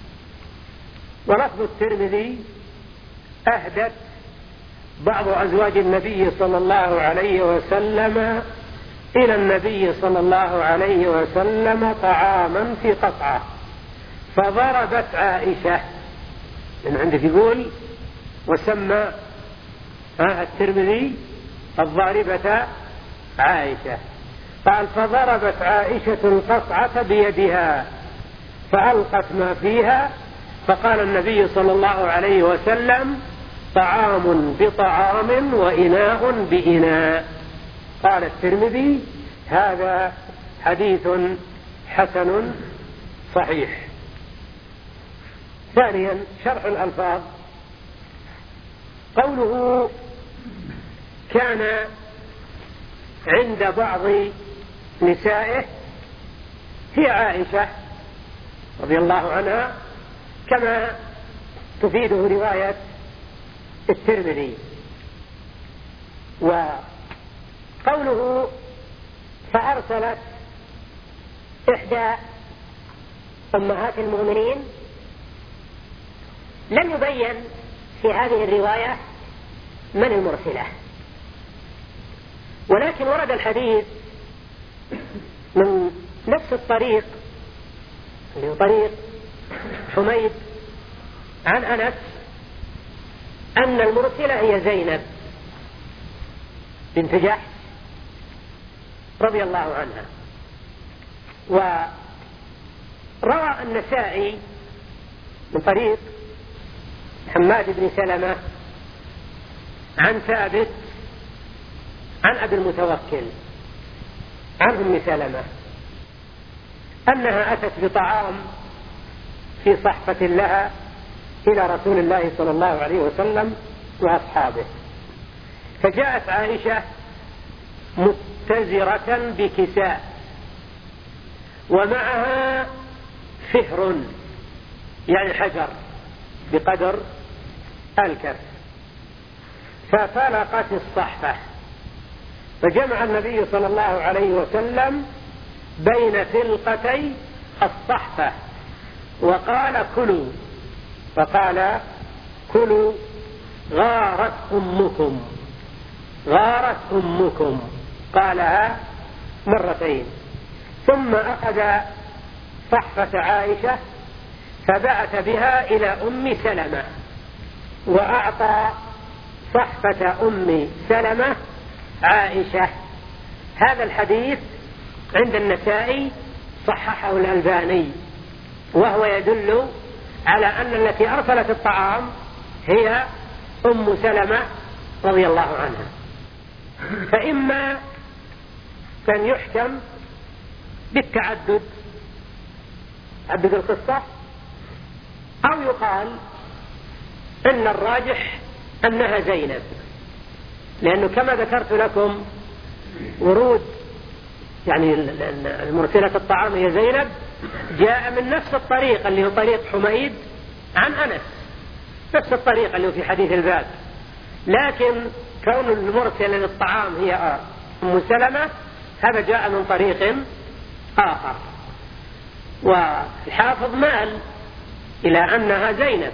ولفظ الترمذي أهدت بعض أزواج النبي صلى الله عليه وسلم إلى النبي صلى الله عليه وسلم طعاما في قطعة فضربت عائشة، من عندك يقول وسمى الترمذي الضاربة عائشة، قال فضربت عائشة القطعة بيدها فألقت ما فيها، فقال النبي صلى الله عليه وسلم طعام بطعام وإناء بإناء. قال الترمذي هذا حديث حسن صحيح. ثانيا شرح الألفاظ، قوله كان عند بعض نسائه هي عائشة رضي الله عنها كما تفيده رواية الترمذي. وقوله فأرسلت إحدى أمهات المؤمنين لم يبين في هذه الرواية من المرسلة، ولكن ورد الحديث من نفس الطريق اللي هو طريق حميد عن أنس أن المرسلة هي زينب بنت جحش رضي الله عنها. وروى النسائي من طريق حماد بن سلمة عن ثابت عن أبي المتوكل عن أم سلمة أنها أتت بطعام في صحفة لها إلى رسول الله صلى الله عليه وسلم وأصحابه، فجاءت عائشة متزرة بكساء ومعها فهر يعني حجر بقدر الكف، ففلقت الصحفة، فجمع النبي صلى الله عليه وسلم بين فلقتي الصحفة وقال كلوا، فقال كلوا غارت أمكم غارت أمكم، قالها مرتين، ثم أخذ صحفة عائشة فبعث بها إلى أم سلمة وأعطى صحفة أم سلمة عائشة. هذا الحديث عند النسائي صححه الألباني، وهو يدل على أن التي أرسلت الطعام هي أم سلمة رضي الله عنها. فإما كان يحكم بالتعدد تعدد القصة، أو يقال إن الراجح أنها زينب، لأنه كما ذكرت لكم ورود يعني المرسلة الطعام هي زينب جاء من نفس الطريق اللي هو طريق حميد عن أنس، نفس الطريق اللي هو في حديث الباب، لكن كون المرسل للطعام هي أم سلمة هذا جاء من طريق آخر، والحافظ مال إلى أنها زينب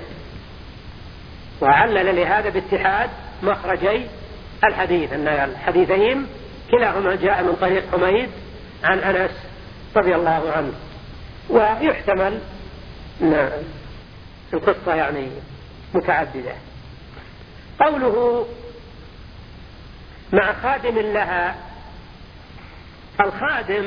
وعلل لهذا باتحاد مخرجي الحديث، أن الحديثين كلاهما جاء من طريق حميد عن أنس رضي الله عنه. ويحتمل أن القصة يعني متعددة. قوله مع خادم لها، الخادم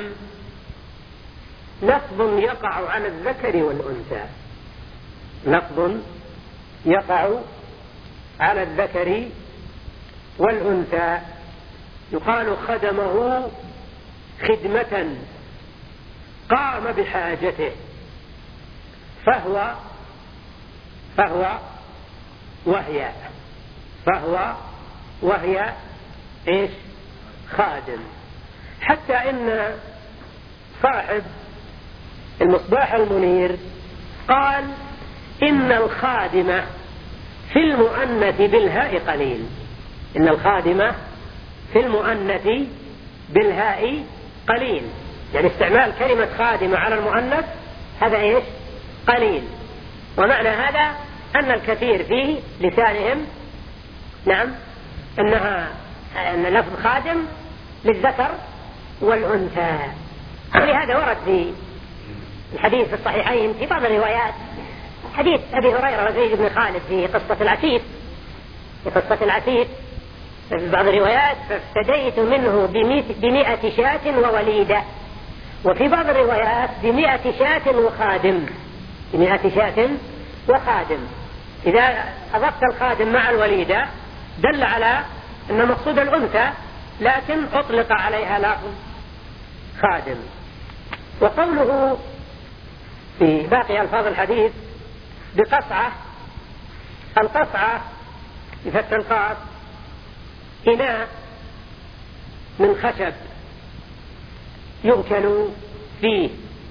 لفظ يقع على الذكر والأنثى، لفظ يقع على الذكر والأنثى، يقال خدمه خدمة قام بحاجته، فهو فهو وهي فهو وهي إيش خادم. حتى إن صاحب المصباح المنير قال إن الخادمة في المؤنث بالهاء قليل، إن الخادمة في المؤنث بالهاء قليل، يعني استعمال كلمة خادمة على المؤنث هذا إيش قليل، ومعنى هذا أن الكثير في لسانهم نعم أنها أن لفظ خادم للذكر والأنثى. ولهذا ورد في الحديث في الصحيحين في بعض الروايات حديث أبي هريرة وزيد بن خالد في قصة العسيف، في قصة العسيف في بعض الروايات فافتديت منه بمئة شاة ووليدة، وفي بعض الروايات بمئة شاة وخادم، بمئة شاة وخادم. إذا أضفت الخادم مع الوليدة دل على أن مقصود الأنثى، لكن أطلق عليها لفظ خادم. وقوله في باقي ألفاظ الحديث بقصعة، القصعة بفتح القاف إناء من خشب يؤكل فيه،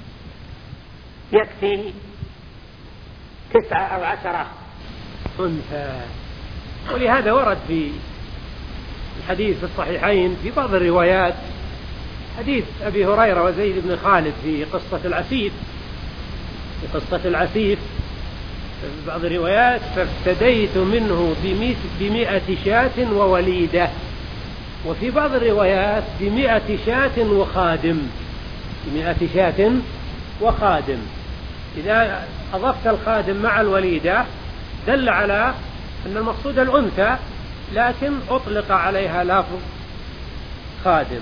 يكفي تسعة أو عشرة أنثى. ولهذا ورد في الحديث في الصحيحين في بعض الروايات حديث أبي هريرة وزيد بن خالد في قصة العسيف، في قصة العسيف في بعض الروايات فافتديت منه بمئة شاة ووليدة، وفي بعض الروايات بمئة شاة وخادم، بمئة شاة وخادم. إذا أضفت الخادم مع الوليدة دل على أن المقصود الأنثى، لكن أطلق عليها لفظ خادم.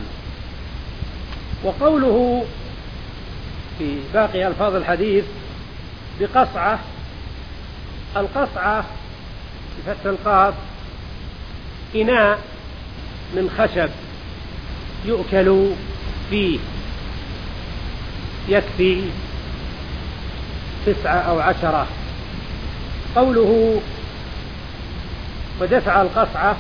وقوله في باقي ألفاظ الحديث بقصعة، القصعة بفتح القاف إناء من خشب يؤكل فيه يكفي تسعة أو عشرة. قوله ودفع القصعة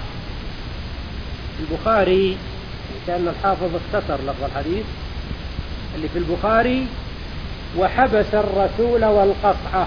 البخاري كأن الحافظ اختصر لفظ الحديث اللي في البخاري وحبس الرسول والقصعة،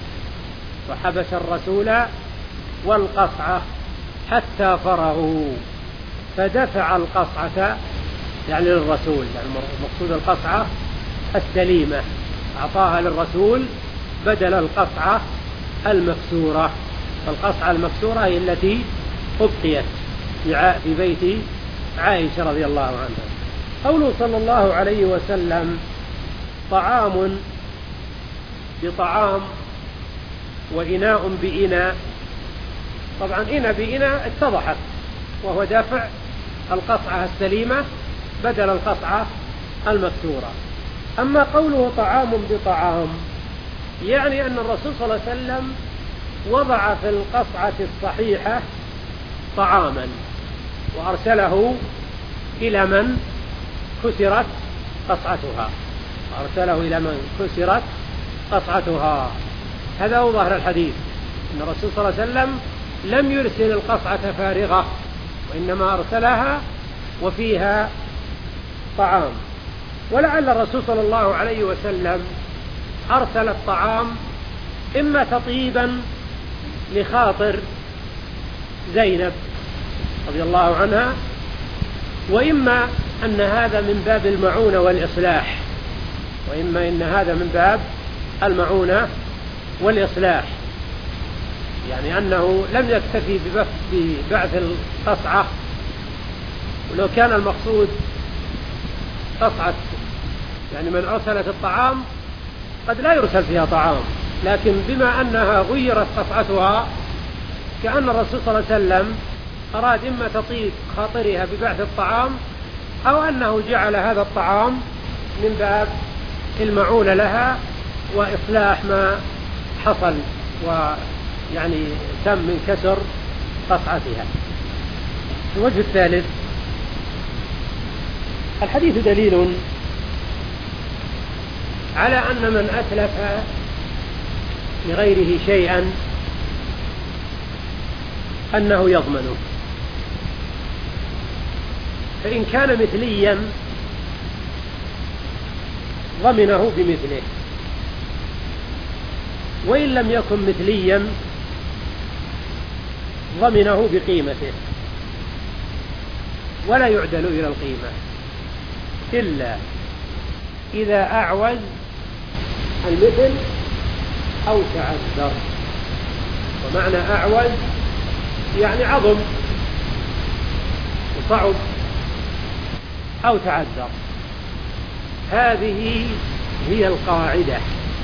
وحبس الرسول والقصعة حتى فرغوا، فدفع القصعة يعني للرسول، يعني المقصود القصعة السليمة أعطاها للرسول بدل القصعة المكسورة. فالقصعة المكسورة هي التي أبقيت في بيت عائشة رضي الله عنها. قوله صلى الله عليه وسلم طعام بطعام وإناء بإناء، طبعا إناء بإناء اتضحت وهو دافع القصعة السليمة بدل القصعة المكسورة. أما قوله طعام بطعام يعني أن الرسول صلى الله عليه وسلم وضع في القصعة الصحيحة طعاما وأرسله إلى من كسرت قصعتها، أرسله إلى من كسرت قصعتها. هذا هو ظاهر الحديث، أن الرسول صلى الله عليه وسلم لم يرسل القصعة فارغة، وإنما أرسلها وفيها طعام. ولعل الرسول صلى الله عليه وسلم أرسل الطعام إما تطيبا لخاطر زينب رضي الله عنها، وإما أن هذا من باب المعونة والإصلاح، وإما إن هذا من باب المعونة والإصلاح، يعني أنه لم يكتفي ببعث القصعة، ولو كان المقصود قصعة يعني من أرسلت الطعام قد لا يرسل فيها طعام، لكن بما أنها غيرت قصعتها كأن الرسول صلى الله عليه وسلم أراد إما تطيب خاطرها ببعث الطعام أو أنه جعل هذا الطعام من باب المعونة لها وإصلاح ما حصل ويعني تم من كسر قصعتها. الوجه الثالث الحديث دليل على أن من أتلف لغيره شيئا أنه يضمنه، فإن كان مثليا ضمنه بمثله، وإن لم يكن مثليا ضمنه بقيمته، ولا يعدل إلى القيمة إلا إذا أعوز المثل أو تعذر. ومعنى أعوز يعني عظم وصعب أو تعذر. هذه هي القاعدة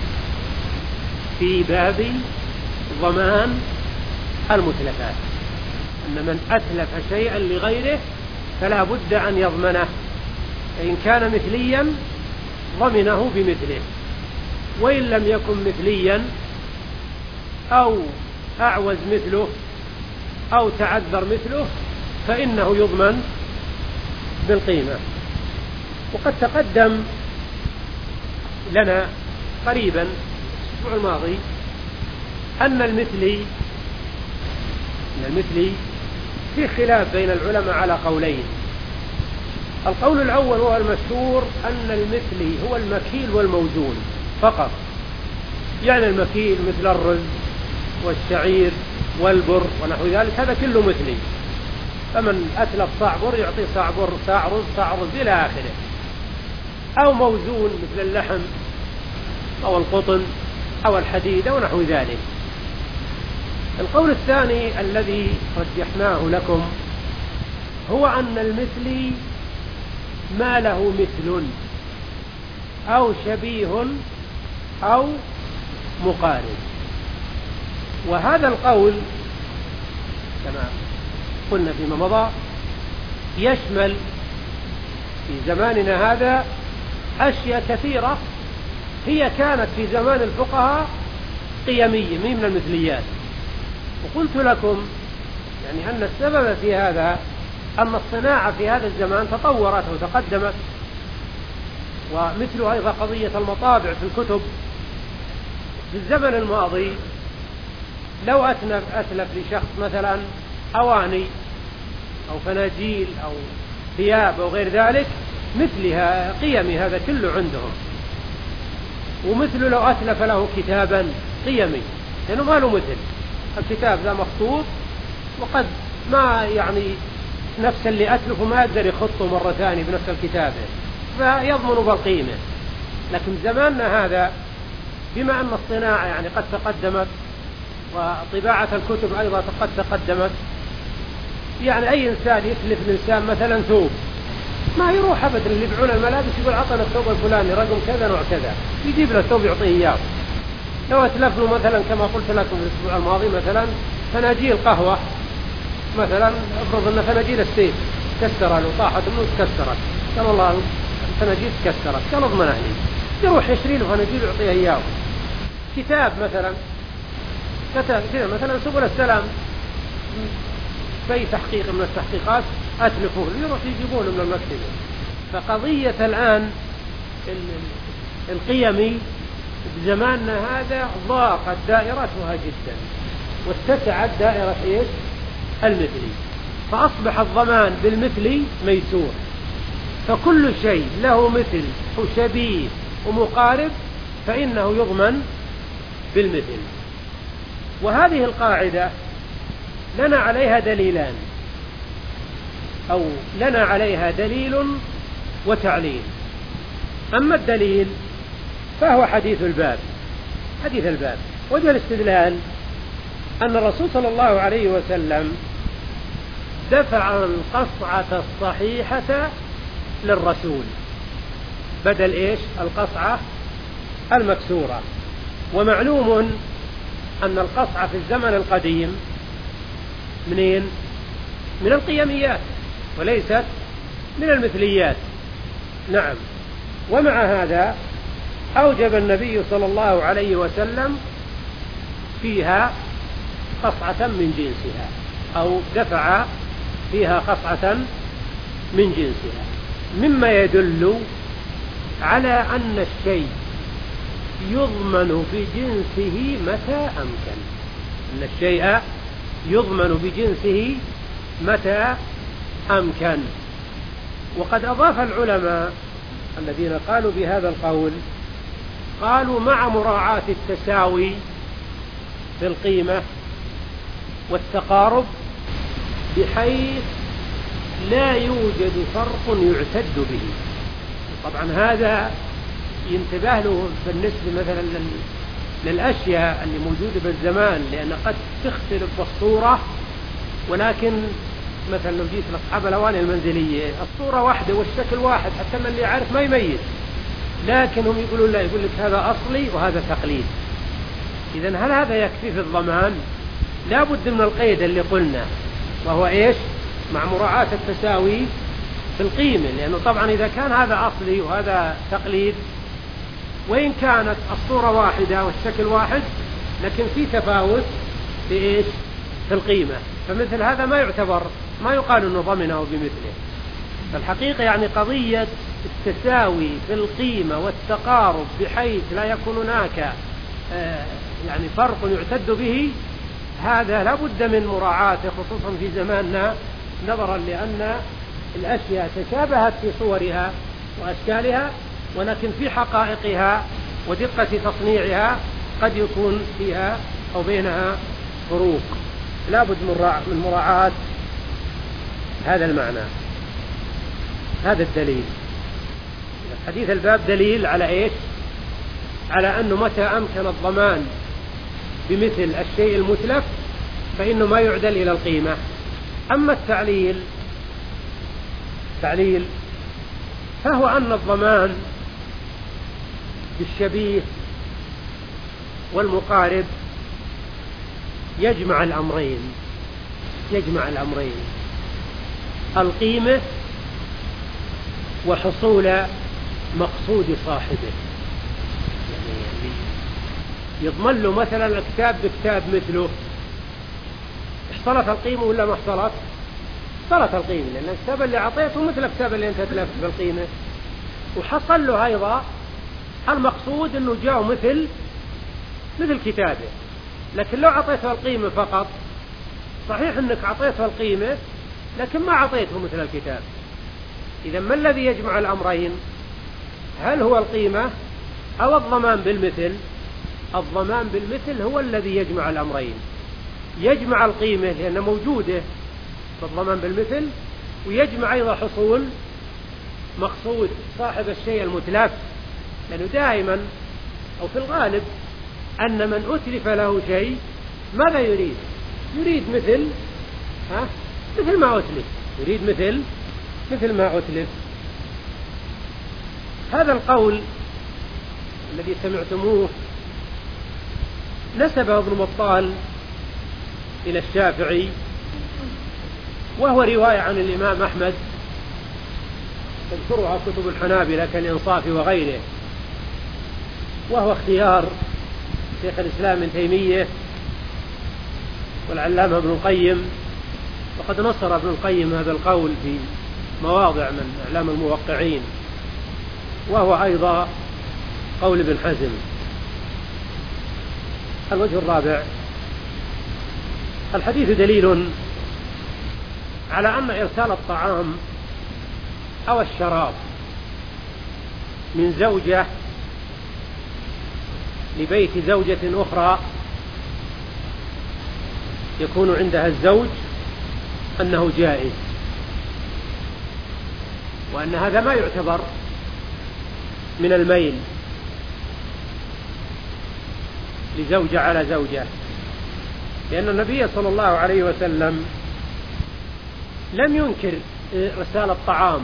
في باب ضمان المتلفات، أن من أتلف شيئا لغيره فلا بد أن يضمنه، فإن كان مثليا ضمنه بمثله، وإن لم يكن مثليا أو أعوز مثله أو تعذر مثله فإنه يضمن بالقيمة. وقد تقدم لنا قريبا الأسبوع الماضي أن المثلي أن المثلي في خلاف بين العلماء على قولين. القول الأول هو المشهور أن المثلي هو المكيل والموزون فقط، يعني المكيل مثل الرز والشعير والبر ونحو ذلك هذا كله مثلي، فمن أتلف صاع بر يعطي صاع بر، صاع رز، صاع رز إلى آخره. أو موزون مثل اللحم أو القطن أو الحديد أو نحو ذلك. القول الثاني الذي رجحناه لكم هو أن المثلي ما له مثل أو شبيه أو مقارب. وهذا القول كما قلنا فيما مضى يشمل في زماننا هذا أشياء كثيرة هي كانت في زمان الفقهاء قيمية من المثليات. وقلت لكم يعني أن السبب في هذا أن الصناعة في هذا الزمان تطورت وتقدمت. ومثل أيضا قضية المطابع في الكتب في الزمن الماضي، لو أتلف, أتلف لشخص مثلا أواني أو فناجيل أو ثياب أو غير ذلك مثلها قيمي، هذا كله عندهم. ومثل لو أتلف له كتابا قيمي، لأنه ما له مثل، الكتاب ذا مخطوط وقد ما يعني نفس اللي أتلفه ما يقدر يخطه مرة ثانية بنفس الكتابة، فيضمن بالقيمة. لكن زماننا هذا بما أن الصناعة يعني قد تقدمت وطباعة الكتب أيضا قد تقدمت، يعني أي إنسان يتلف الإنسان مثلا ثوب ما يروح أبدا اللي يبيعون الملابس يقول عطنا الثوب الفلاني رقم كذا نوع كذا، يجيب له الثوب يعطيه إياه. لو أتلف له مثلا كما قلت لكم في الأسبوع الماضي مثلا فناجيل قهوة مثلا، افرض أن فناجيل السيف كسر له طاحت منه تكسرت، قال والله الفناجيل تكسرت، قال اضمنها لي، يروح يشتري له فناجيل يعطيها إياه. كتاب مثلا كتاب كذا مثلا سبل السلام في تحقيق من التحقيقات أتلفوه يروح يجيبونه من المكتبة. فقضية الآن القيمي بزماننا هذا ضاقت دائرتها جدا واتسعت دائرة إيش المثلي، فأصبح الضمان بالمثلي ميسور، فكل شيء له مثل وشبيه ومقارب فإنه يضمن بالمثل. وهذه القاعدة لنا عليها دليلان، أو لنا عليها دليل وتعليل. أما الدليل فهو حديث الباب حديث الباب وجه الاستدلال أن الرسول صلى الله عليه وسلم دفع القصعة الصحيحة للرسول بدل إيش القصعة المكسورة. ومعلوم أن القصعة في الزمن القديم منين؟ من القيميات وليست من المثليات. نعم. ومع هذا أوجب النبي صلى الله عليه وسلم فيها قصعة من جنسها، أو دفع فيها قصعة من جنسها، مما يدل على أن الشيء يضمن بجنسه متى أمكن، أن الشيء يضمن بجنسه متى أمكن. وقد أضاف العلماء الذين قالوا بهذا القول قالوا مع مراعاة التساوي في القيمة والتقارب بحيث لا يوجد فرق يعتد به. طبعا هذا ينتبه له بالنسبة مثلا للأشياء اللي موجودة بالزمان، لأن قد تختلف بالصورة، ولكن مثلا لو جيت لأصحاب الأواني المنزلية الصورة واحدة والشكل واحد حتى من اللي يعرف ما يميز، لكن هم يقولون لا، يقول لك هذا أصلي وهذا تقليد. إذن هل هذا يكفي في الضمان؟ لا بد من القيد اللي قلنا، وهو إيش؟ مع مراعاة التساوي في القيمة، لأنه طبعا إذا كان هذا أصلي وهذا تقليد وإن كانت الصورة واحدة والشكل واحد لكن في تفاوت في إيش؟ في القيمة، فمثل هذا ما يعتبر، ما يقال أنه ضمنه بمثله. فالحقيقة يعني قضية التساوي في القيمة والتقارب بحيث لا يكون هناك يعني فرق يعتد به، هذا لا بد من مراعاته خصوصا في زماننا، نظرا لأن الأشياء تشابهت في صورها وأشكالها، ولكن في حقائقها ودقة تصنيعها قد يكون فيها أو بينها فروق. لا بد من مراعاة هذا المعنى. هذا الدليل، حديث الباب دليل على إيش؟ على أنه متى أمكن الضمان بمثل الشيء المتلف فإنه ما يعدل إلى القيمة. أما التعليل تعليل فهو أن الضمان بالشبيه والمقارب يجمع الأمرين يجمع الأمرين القيمة وحصول مقصود صاحبه. يعني يضمن له مثلا الكتاب بكتاب مثله احصلت القيمة ولا ما احصلت؟ احصلت القيمة، لأن الكتاب اللي أعطيته مثل الكتاب اللي أنت تلفت بالقيمة، وحصل له أيضا المقصود أنه جاء مثل مثل كتابه. لكن لو أعطيته القيمة فقط، صحيح أنك أعطيته القيمة لكن ما أعطيته مثل الكتاب. إذا ما الذي يجمع الأمرين؟ هل هو القيمة أو الضمان بالمثل؟ الضمان بالمثل هو الذي يجمع الأمرين، يجمع القيمة لأنها موجودة بالضمان بالمثل، ويجمع أيضا حصول مقصود صاحب الشيء المتلف. لأنه دائما أو في الغالب أن من أتلف له شيء ماذا يريد؟ يريد مثل ها مثل ما أتلف، يريد مثل مثل ما أتلف. هذا القول الذي سمعتموه نسبه ابن بطال إلى الشافعي، وهو رواية عن الإمام أحمد تذكرها كتب الحنابلة كالإنصاف وغيره، وهو اختيار شيخ الإسلام ابن تيمية والعلامة ابن القيم، وقد نصر ابن القيم هذا القول في مواضع من إعلام الموقعين، وهو أيضا قول ابن حزم. الوجه الرابع: الحديث دليل على أن إرسال الطعام أو الشراب من زوجة لبيت زوجة أخرى يكون عندها الزوج أنه جائز، وأن هذا ما يعتبر من الميل لزوجة على زوجة، لأن النبي صلى الله عليه وسلم لم ينكر إرسال الطعام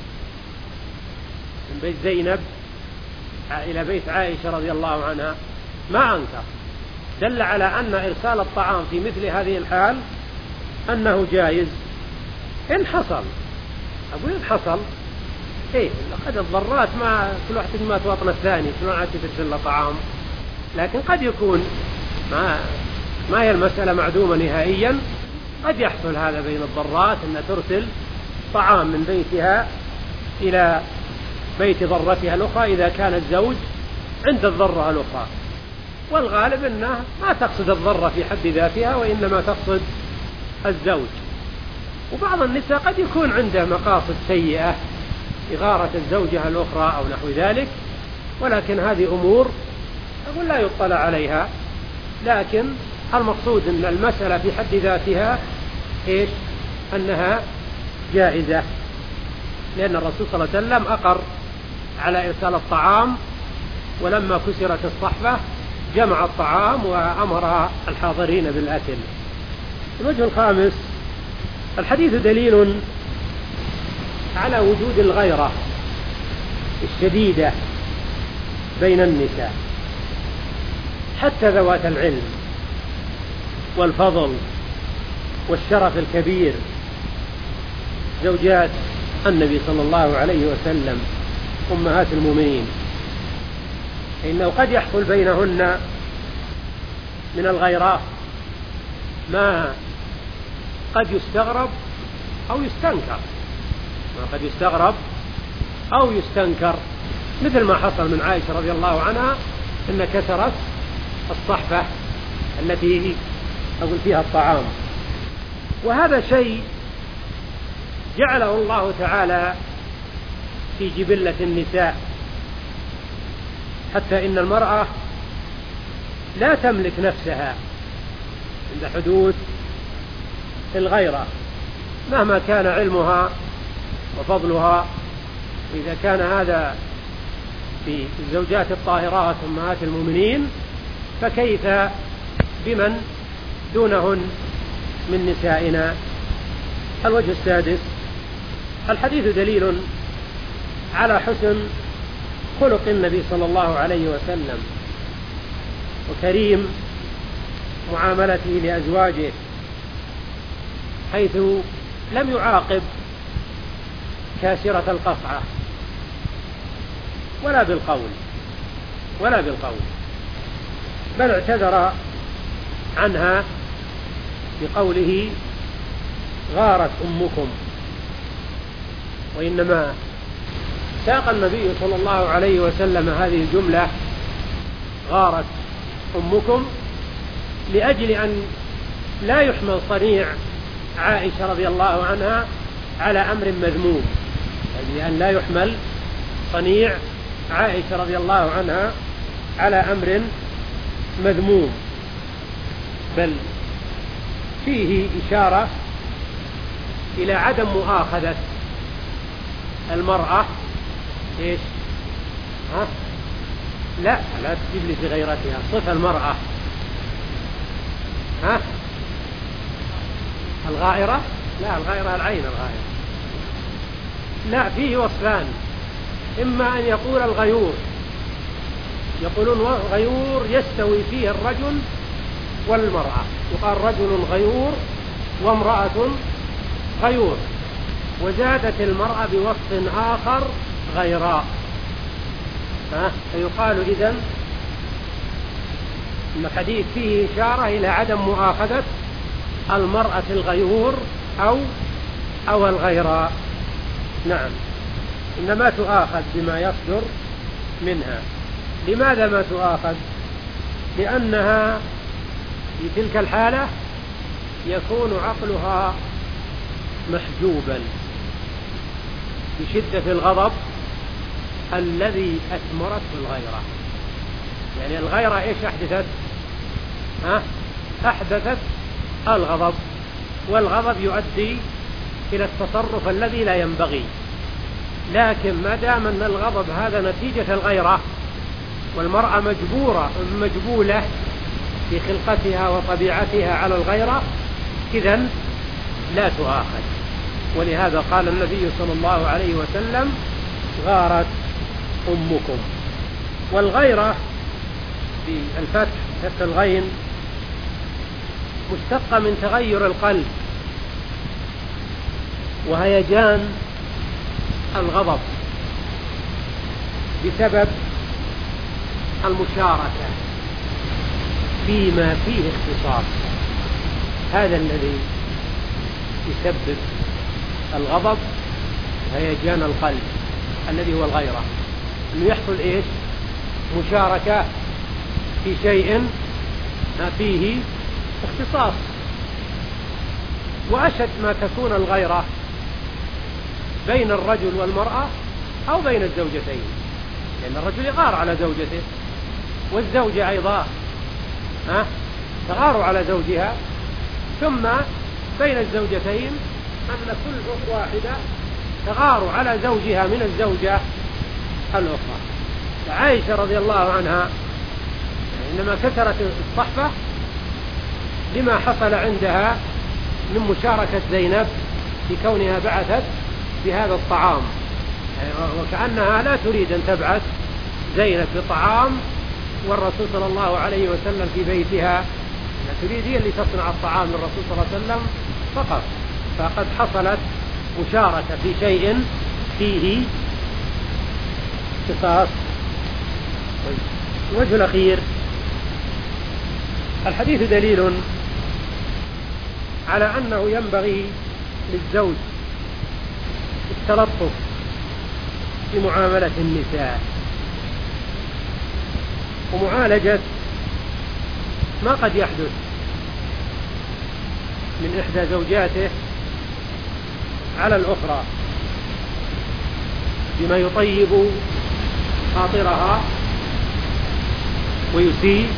من بيت زينب إلى بيت عائشة رضي الله عنها، ما أنكر، دل على أن إرسال الطعام في مثل هذه الحال أنه جائز إن حصل. أقول إن حصل إيه، لقد الضرات ما كل واحد ما تواطن الثاني، شلون عاد ترسل له طعام؟ لكن قد يكون ما ما هي المسألة معدومة نهائيا، قد يحصل هذا بين الضرات أن ترسل طعام من بيتها إلى بيت ضرتها الأخرى إذا كان الزوج عند الضرة الأخرى، والغالب أنها ما تقصد الضرة في حد ذاتها وإنما تقصد الزوج. وبعض النساء قد يكون عنده مقاصد سيئة إغارة الزوجة الأخرى أو نحو ذلك، ولكن هذه أمور أقول لا يطلع عليها، لكن المقصود أن المسألة في حد ذاتها إيش؟ أنها جائزة، لأن الرسول صلى الله عليه وسلم أقر على إرسال الطعام، ولما كسرت الصحفة جمع الطعام وأمر الحاضرين بالأكل. الوجه الخامس: الحديث دليل على وجود الغيرة الشديدة بين النساء حتى ذوات العلم والفضل والشرف الكبير، زوجات النبي صلى الله عليه وسلم أمهات المؤمنين، إنه قد يحصل بينهن من الغيرات ما قد يستغرب أو يستنكر، ما قد يستغرب أو يستنكر، مثل ما حصل من عائشة رضي الله عنها أن كسرت الصحفة التي أقول فيها الطعام، وهذا شيء جعله الله تعالى في جبلة النساء، حتى إن المرأة لا تملك نفسها عند حدوث الغيرة مهما كان علمها وفضلها. إذا كان هذا في الزوجات الطاهرات أمهات المؤمنين، فكيف بمن دونهن من نسائنا؟ الوجه السادس: الحديث دليل على حسن خلق النبي صلى الله عليه وسلم وكريم معاملته لأزواجه، حيث لم يعاقب كاسرة القصعة ولا بالقول ولا بالقول بل اعتذر عنها بقوله غارت أمكم. وإنما ساق النبي صلى الله عليه وسلم هذه الجملة غارت أمكم لأجل أن لا يحمل صنيع عائشة رضي الله عنها على أمر مذموم، يعني أن لا يحمل صنيع عائشة رضي الله عنها على أمر مذموم، بل فيه إشارة إلى عدم مؤاخذة المرأة. إيش؟ ها؟ لا لا تجيب لي في غيرتها، صف المرأة. ها؟ الغائرة؟ لا، الغائرة العين الغائرة. لا، فيه وصفان، إما أن يقول الغيور، يقولون غيور يستوي فيه الرجل والمرأة، يقال رجل غيور وامرأة غيور، وزادت المرأة بوصف آخر غيراء، ها؟ فيقال إذن إن الحديث فيه إشارة إلى عدم مؤاخذة المرأة الغيور أو أو الغيراء. نعم، إنما تؤاخذ بما يصدر منها. لماذا ما تؤاخذ؟ لأنها في تلك الحالة يكون عقلها محجوبا بشدة الغضب الذي أثمرته الغيرة. يعني الغيرة إيش أحدثت؟ ها؟ أحدثت الغضب، والغضب يؤدي إلى التصرف الذي لا ينبغي. لكن ما دام أن الغضب هذا نتيجة الغيرة، والمرأة مجبورة مجبولة في خلقتها وطبيعتها على الغيرة، إذن لا تؤاخذ. ولهذا قال النبي صلى الله عليه وسلم غارت أمكم. والغيرة بالفتح فتح الغين مشتقة من تغير القلب وهيجان الغضب بسبب المشاركة فيما فيه اختصاص. هذا الذي يسبب الغضب هيجان القلب الذي هو الغيرة، أنه يحصل إيش؟ مشاركة في شيء فيه اختصاص. وأشد ما تكون الغيرة بين الرجل والمرأة أو بين الزوجتين، لأن الرجل يغار على زوجته، والزوجة أيضا ها تغار على زوجها. ثم بين الزوجتين أن كل واحدة تغار على زوجها من الزوجة الأخرى. عائشة رضي الله عنها إنما كثرت الصحبة لما حصل عندها من مشاركة زينب في كونها بعثت بهذا الطعام، وكأنها لا تريد أن تبعث زينب بطعام والرسول صلى الله عليه وسلم في بيتها، لا تريد هي اللي تصنع الطعام للرسول صلى الله عليه وسلم فقط. فقد حصلت مشاركة في شيء فيه اختصاص. الوجه الأخير، الحديث دليل على أنه ينبغي للزوج التلطف في معاملة النساء ومعالجة ما قد يحدث من إحدى زوجاته على الأخرى بما يطيب خاطرها ويسيء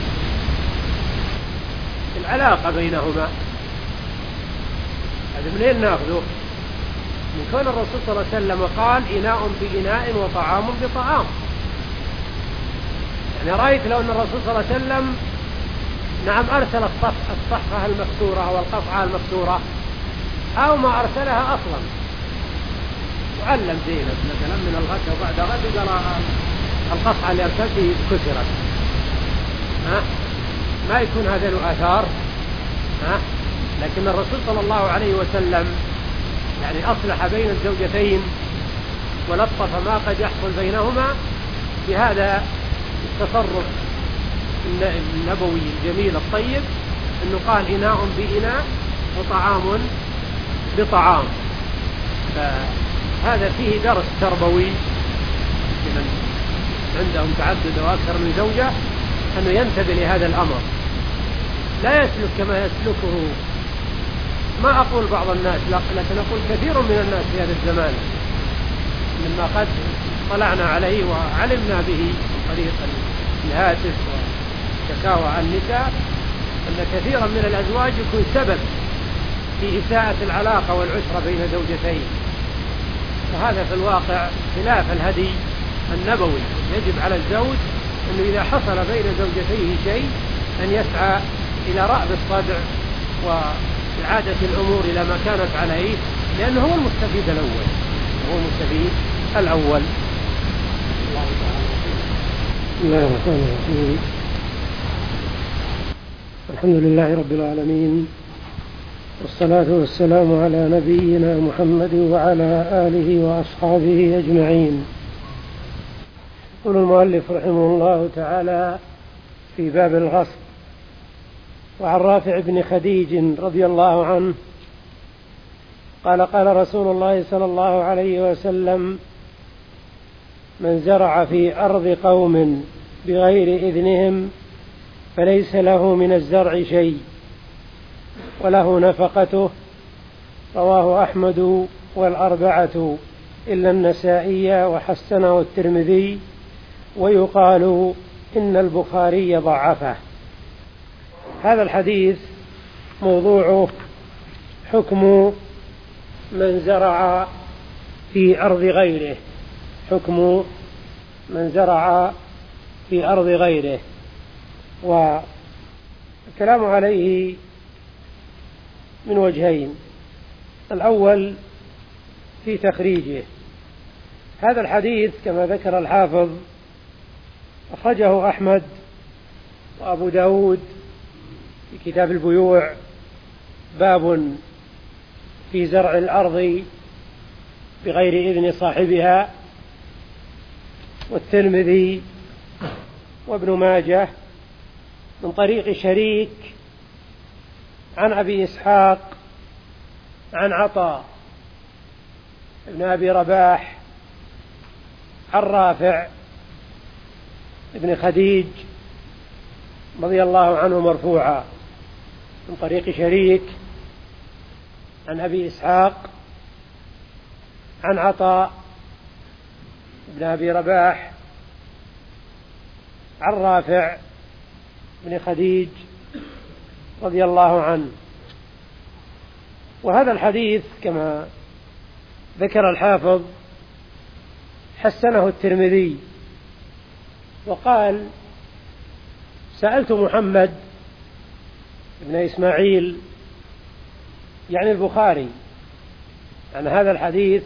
العلاقة بينهما. هذا منين ناخذه؟ من كون الرسول صلى الله عليه وسلم قال إناء بإناء وطعام بطعام. يعني رأيت لو أن الرسول صلى الله عليه وسلم نعم أرسل الصحفة المكسورة والقطعة المكسورة أو ما أرسلها أصلا، وعلم زينب مثلا من الغد وبعد غد قال القطعة اللي أرسلته كسرت، ها ما يكون هذا له آثار. ها لكن الرسول صلى الله عليه وسلم يعني أصلح بين الزوجتين ولطف ما قد يحصل بينهما بهذا التصرف النبوي الجميل الطيب، أنه قال إناء بإناء وطعام بطعام. فهذا فيه درس تربوي لمن عندهم تعدد وأكثر من زوجة، أنه ينتبه لهذا الأمر، لا يسلك كما يسلكه ما أقول بعض الناس، لكن أقول كثير من الناس في هذا الزمان، مما قد طلعنا عليه وعلمنا به عن طريق الهاتف وشكاوى عن النساء، أن كثيرا من الأزواج يكون سبب في إساءة العلاقة والعشرة بين زوجتين. وهذا في الواقع خلاف الهدي النبوي. يجب على الزوج أنه إذا حصل بين زوجتيه شيء أن يسعى إلى رأب الصدع وإعادة الأمور إلى ما كانت عليه، لأنه هو المستفيد الأول، هو المستفيد الأول. بسم الله الرحمن الرحيم. الحمد لله رب العالمين، والصلاة والسلام على نبينا محمد وعلى آله وأصحابه أجمعين. يقول المؤلف رحمه الله تعالى في باب الغصب: وعن رافع بن خديج رضي الله عنه قال: قال رسول الله صلى الله عليه وسلم: من زرع في أرض قوم بغير إذنهم فليس له من الزرع شيء وله نفقته. رواه أحمد والأربعة إلا النسائي وحسنه الترمذي، ويقال إن البخاري ضعفه. هذا الحديث موضوعه حكم من زرع في أرض غيره، حكم من زرع في أرض غيره. والكلام عليه من وجهين: الأول في تخريجه. هذا الحديث كما ذكر الحافظ أخرجه أحمد وأبو داود في كتاب البيوع، باب في زرع الأرض بغير إذن صاحبها، والترمذي وابن ماجه من طريق شريك عن أبي إسحاق عن عطاء ابن أبي رباح عن رافع ابن خديج رضي الله عنه مرفوعا، من طريق شريك عن أبي إسحاق عن عطاء ابن أبي رباح عن رافع ابن خديج رضي الله عنه. وهذا الحديث كما ذكر الحافظ حسنه الترمذي، وقال: سألت محمد بن إسماعيل يعني البخاري عن هذا الحديث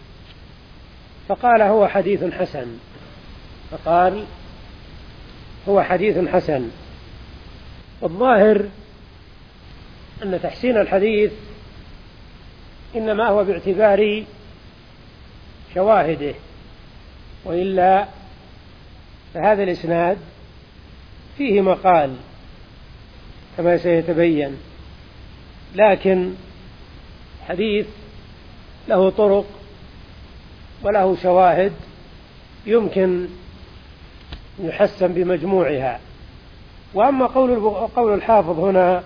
فقال هو حديث حسن، فقال هو حديث حسن. والظاهر أن تحسين الحديث إنما هو باعتبار شواهده، وإلا فهذا الإسناد فيه مقال كما سيتبين، لكن حديث له طرق وله شواهد يمكن يحسن بمجموعها. وأما قول قول الحافظ هنا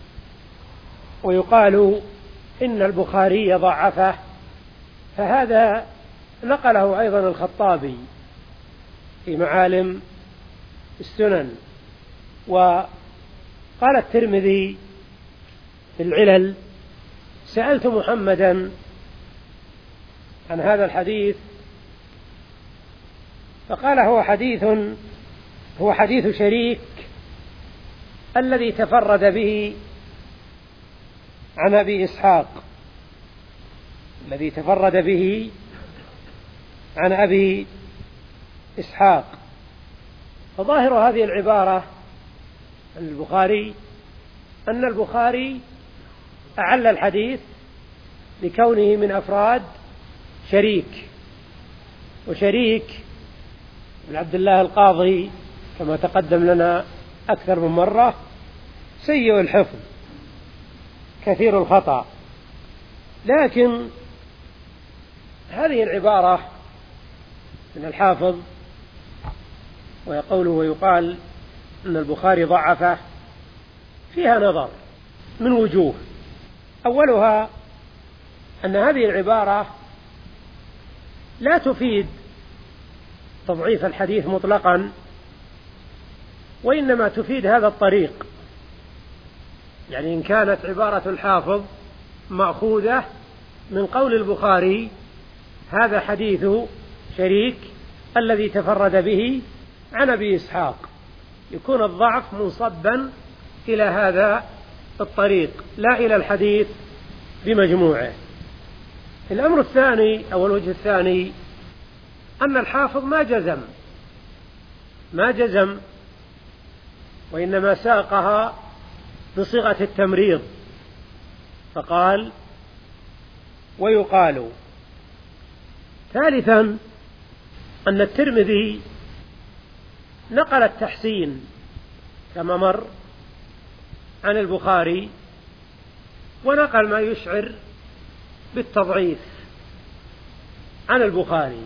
ويقال إن البخاري ضعفه، فهذا نقله أيضا الخطابي في معالم السنن. وقال الترمذي في العلل: سألت محمدا عن هذا الحديث فقال هو حديث هو حديث شريك الذي تفرد به عن أبي إسحاق الذي تفرد به عن أبي إسحاق. فظاهر هذه العبارة عن البخاري أن البخاري أعل الحديث لكونه من أفراد شريك، وشريك بن عبد الله القاضي كما تقدم لنا أكثر من مرة سيء الحفظ، كثير الخطأ. لكن هذه العبارة من الحافظ ويقول ويقال أن البخاري ضعفه فيها نظر من وجوه. أولها أن هذه العبارة لا تفيد تضعيف الحديث مطلقا، وإنما تفيد هذا الطريق. يعني إن كانت عبارة الحافظ مأخوذة من قول البخاري هذا حديث شريك الذي تفرد به عن أبي إسحاق، يكون الضعف منصبا إلى هذا الطريق لا إلى الحديث بمجموعه. الأمر الثاني أو الوجه الثاني أن الحافظ ما جزم ما جزم وإنما ساقها بصيغة التمريض، فقال ويقال. ثالثا أن الترمذي نقل التحسين كما مر عن البخاري، ونقل ما يشعر بالتضعيف عن البخاري،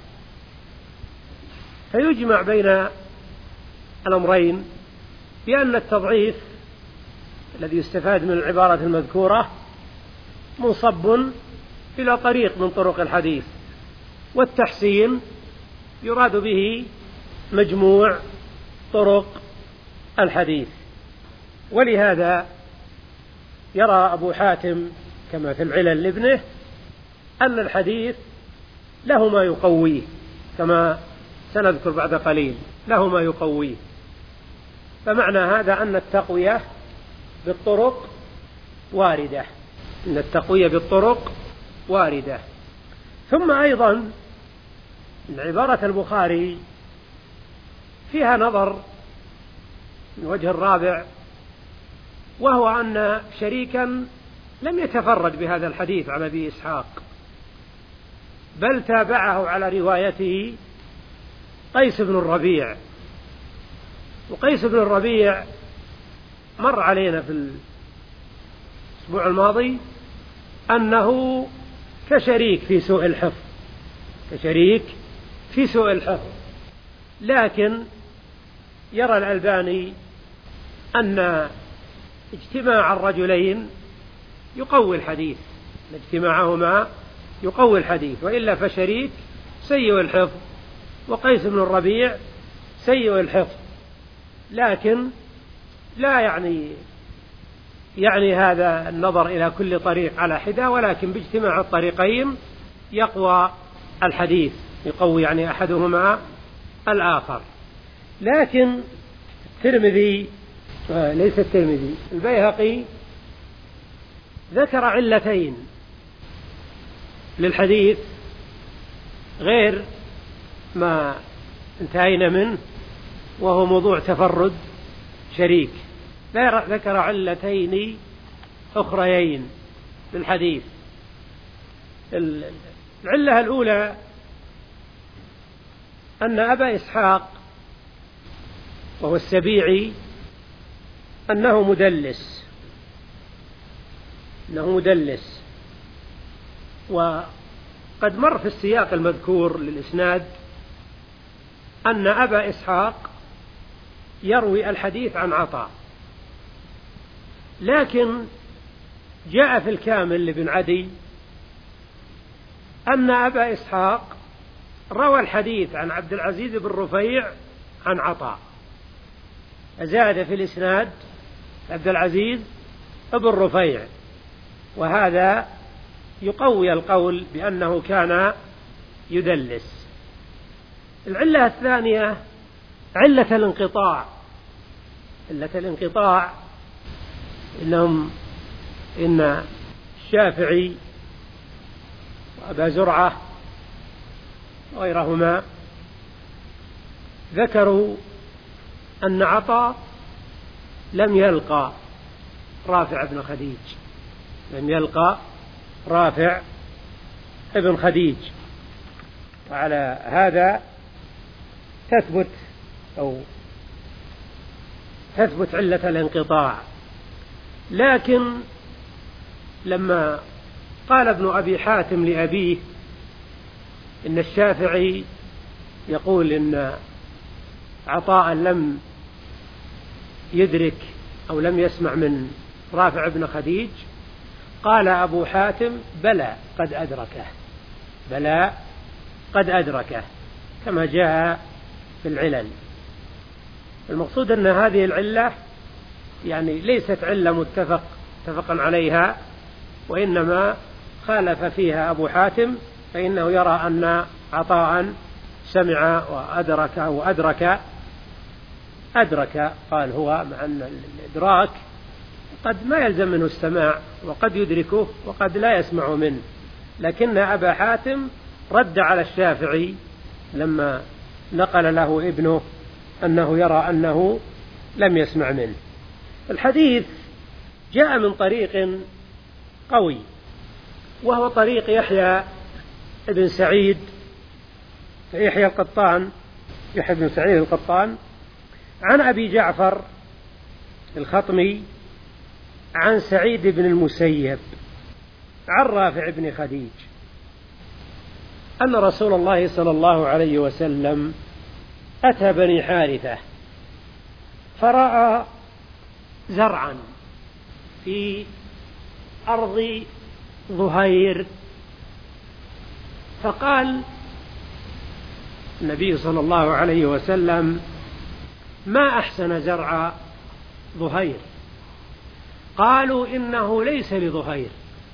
فيجمع بين الأمرين بأن التضعيف الذي يستفاد من العبارة المذكورة منصب إلى طريق من طرق الحديث، والتحسين يراد به مجموع طرق الحديث. ولهذا يرى أبو حاتم كما في العلل لابنه أن الحديث له ما يقويه، كما سنذكر بعد قليل، له ما يقويه. فمعنى هذا أن التقوية بالطرق واردة أن التقوية بالطرق واردة. ثم أيضا عبارة البخاري فيها نظر من وجه الرابع، وهو أن شريكا لم يتفرد بهذا الحديث عن أبي إسحاق، بل تابعه على روايته قيس بن الربيع. وقيس بن الربيع مر علينا في الأسبوع الماضي أنه كشريك في سوء الحفظ كشريك في سوء الحفظ لكن يرى الألباني أن اجتماع الرجلين يقوي الحديث، اجتماعهما يقوي الحديث، وإلا فشريك سيء الحفظ وقيس بن الربيع سيء الحفظ. لكن لا يعني يعني هذا النظر إلى كل طريق على حدة، ولكن باجتماع الطريقين يقوى الحديث، يقوي يعني أحدهما الآخر. لكن الترمذي آه ليس الترمذي البيهقي ذكر علتين للحديث غير ما انتهينا منه، وهو موضوع تفرد شريك. ذكر علتين أخريين للحديث. العلة الأولى أن أبا إسحاق وهو السبيعي أنه مدلس أنه مدلس وقد مر في السياق المذكور للإسناد أن أبا إسحاق يروي الحديث عن عطاء، لكن جاء في الكامل لابن عدي أن أبا إسحاق روى الحديث عن عبد العزيز بن رفيع عن عطاء، زاد في الإسناد عبد العزيز بن رفيع، وهذا يقوي القول بأنه كان يدلس. العلة الثانية علة الانقطاع. علة الانقطاع إنهم إن الشافعي وأبا زرعة وغيرهما ذكروا أن عطاء لم يلقى رافع بن خديج لم يلقى رافع ابن خديج، وعلى هذا تثبت أو تثبت علة الانقطاع. لكن لما قال ابن أبي حاتم لأبيه إن الشافعي يقول إن عطاء لم يدرك أو لم يسمع من رافع بن خديج، قال أبو حاتم بلى قد أدركه، بلى قد أدركه، كما جاء في العلل. المقصود أن هذه العلة يعني ليست علة متفق متفقا عليها، وإنما خالف فيها أبو حاتم، فإنه يرى أن عطاء سمع وأدرك وأدرك أدرك قال هو، مع أن الإدراك قد ما يلزم منه السماع، وقد يدركه وقد لا يسمع منه، لكن أبا حاتم رد على الشافعي لما نقل له ابنه أنه يرى أنه لم يسمع منه. الحديث جاء من طريق قوي، وهو طريق يحيى بن سعيد يحيى القطان يحيى بن سعيد القطان عن أبي جعفر الخطمي عن سعيد بن المسيب عن رافع بن خديج أن رسول الله صلى الله عليه وسلم أتى بني حارثة فرأى زرعا في أرض ظهير، فقال النبي صلى الله عليه وسلم ما أحسن زرع ظهير، قالوا إنه ليس لظهير،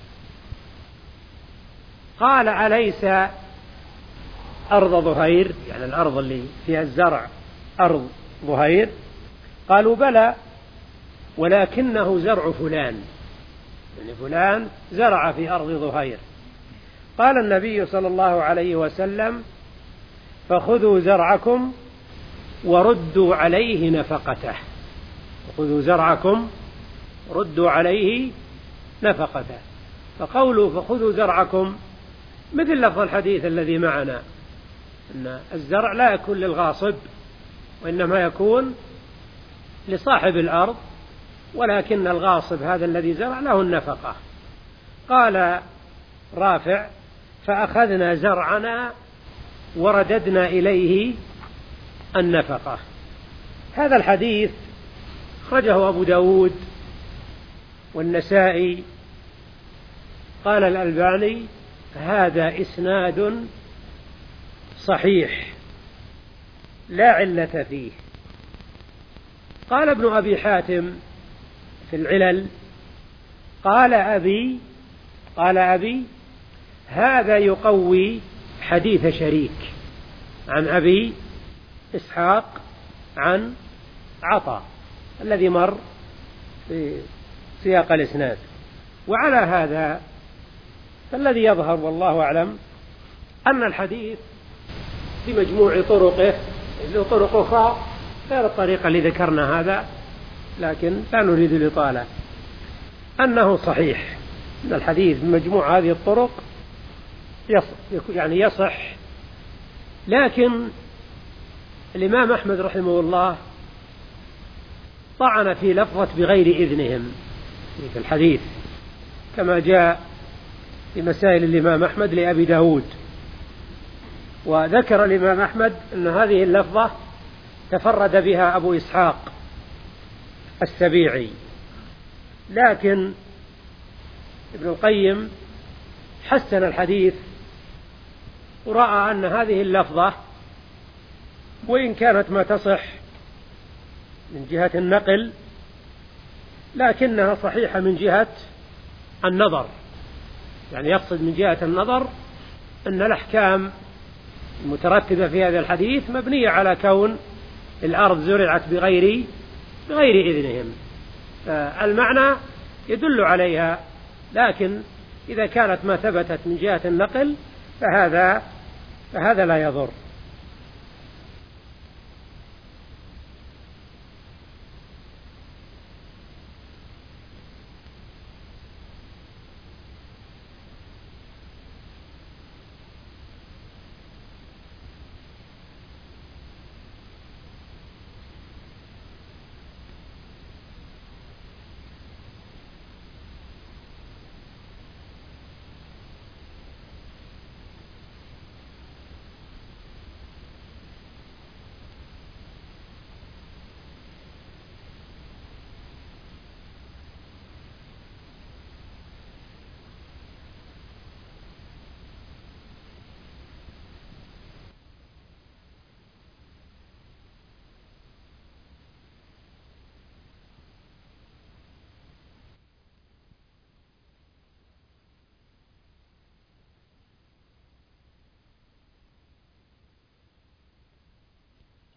قال أليس أرض ظهير يعني الأرض اللي فيها الزرع أرض ظهير؟ قالوا بلى ولكنه زرع فلان، يعني فلان زرع في أرض ظهير. قال النبي صلى الله عليه وسلم فخذوا زرعكم وردوا عليه نفقته، خذوا زرعكم ردوا عليه نفقته. فقولوا فخذوا زرعكم مثل لفظ الحديث الذي معنا، أن الزرع لا يكون للغاصب وإنما يكون لصاحب الأرض، ولكن الغاصب هذا الذي زرع له النفقة. قال رافع فأخذنا زرعنا ورددنا إليه النفقة. هذا الحديث خرجه أبو داود والنسائي. قال الألباني هذا إسناد صحيح لا علة فيه. قال ابن أبي حاتم في العلل قال أبي قال أبي هذا يقوي حديث شريك عن أبي إسحاق عن عطاء الذي مر في سياق الإسناد. وعلى هذا فالذي يظهر والله أعلم أن الحديث بمجموع طرقه له طرق أخرى غير الطريقة اللي ذكرنا هذا، لكن لا نريد الإطالة، أنه صحيح أن الحديث بمجموع هذه الطرق يصح يعني يصح. لكن الإمام أحمد رحمه الله طعن في لفظة بغير إذنهم في الحديث، كما جاء في مسائل الإمام أحمد لأبي داود. وذكر الإمام أحمد أن هذه اللفظة تفرد بها أبو إسحاق السبيعي، لكن ابن القيم حسن الحديث ورأى أن هذه اللفظة وإن كانت ما تصح من جهة النقل لكنها صحيحة من جهة النظر، يعني يقصد من جهة النظر أن الأحكام المترتبة في هذا الحديث مبنية على كون الأرض زرعت بغير بغير إذنهم، المعنى يدل عليها، لكن إذا كانت ما ثبتت من جهة النقل فهذا فهذا لا يضر.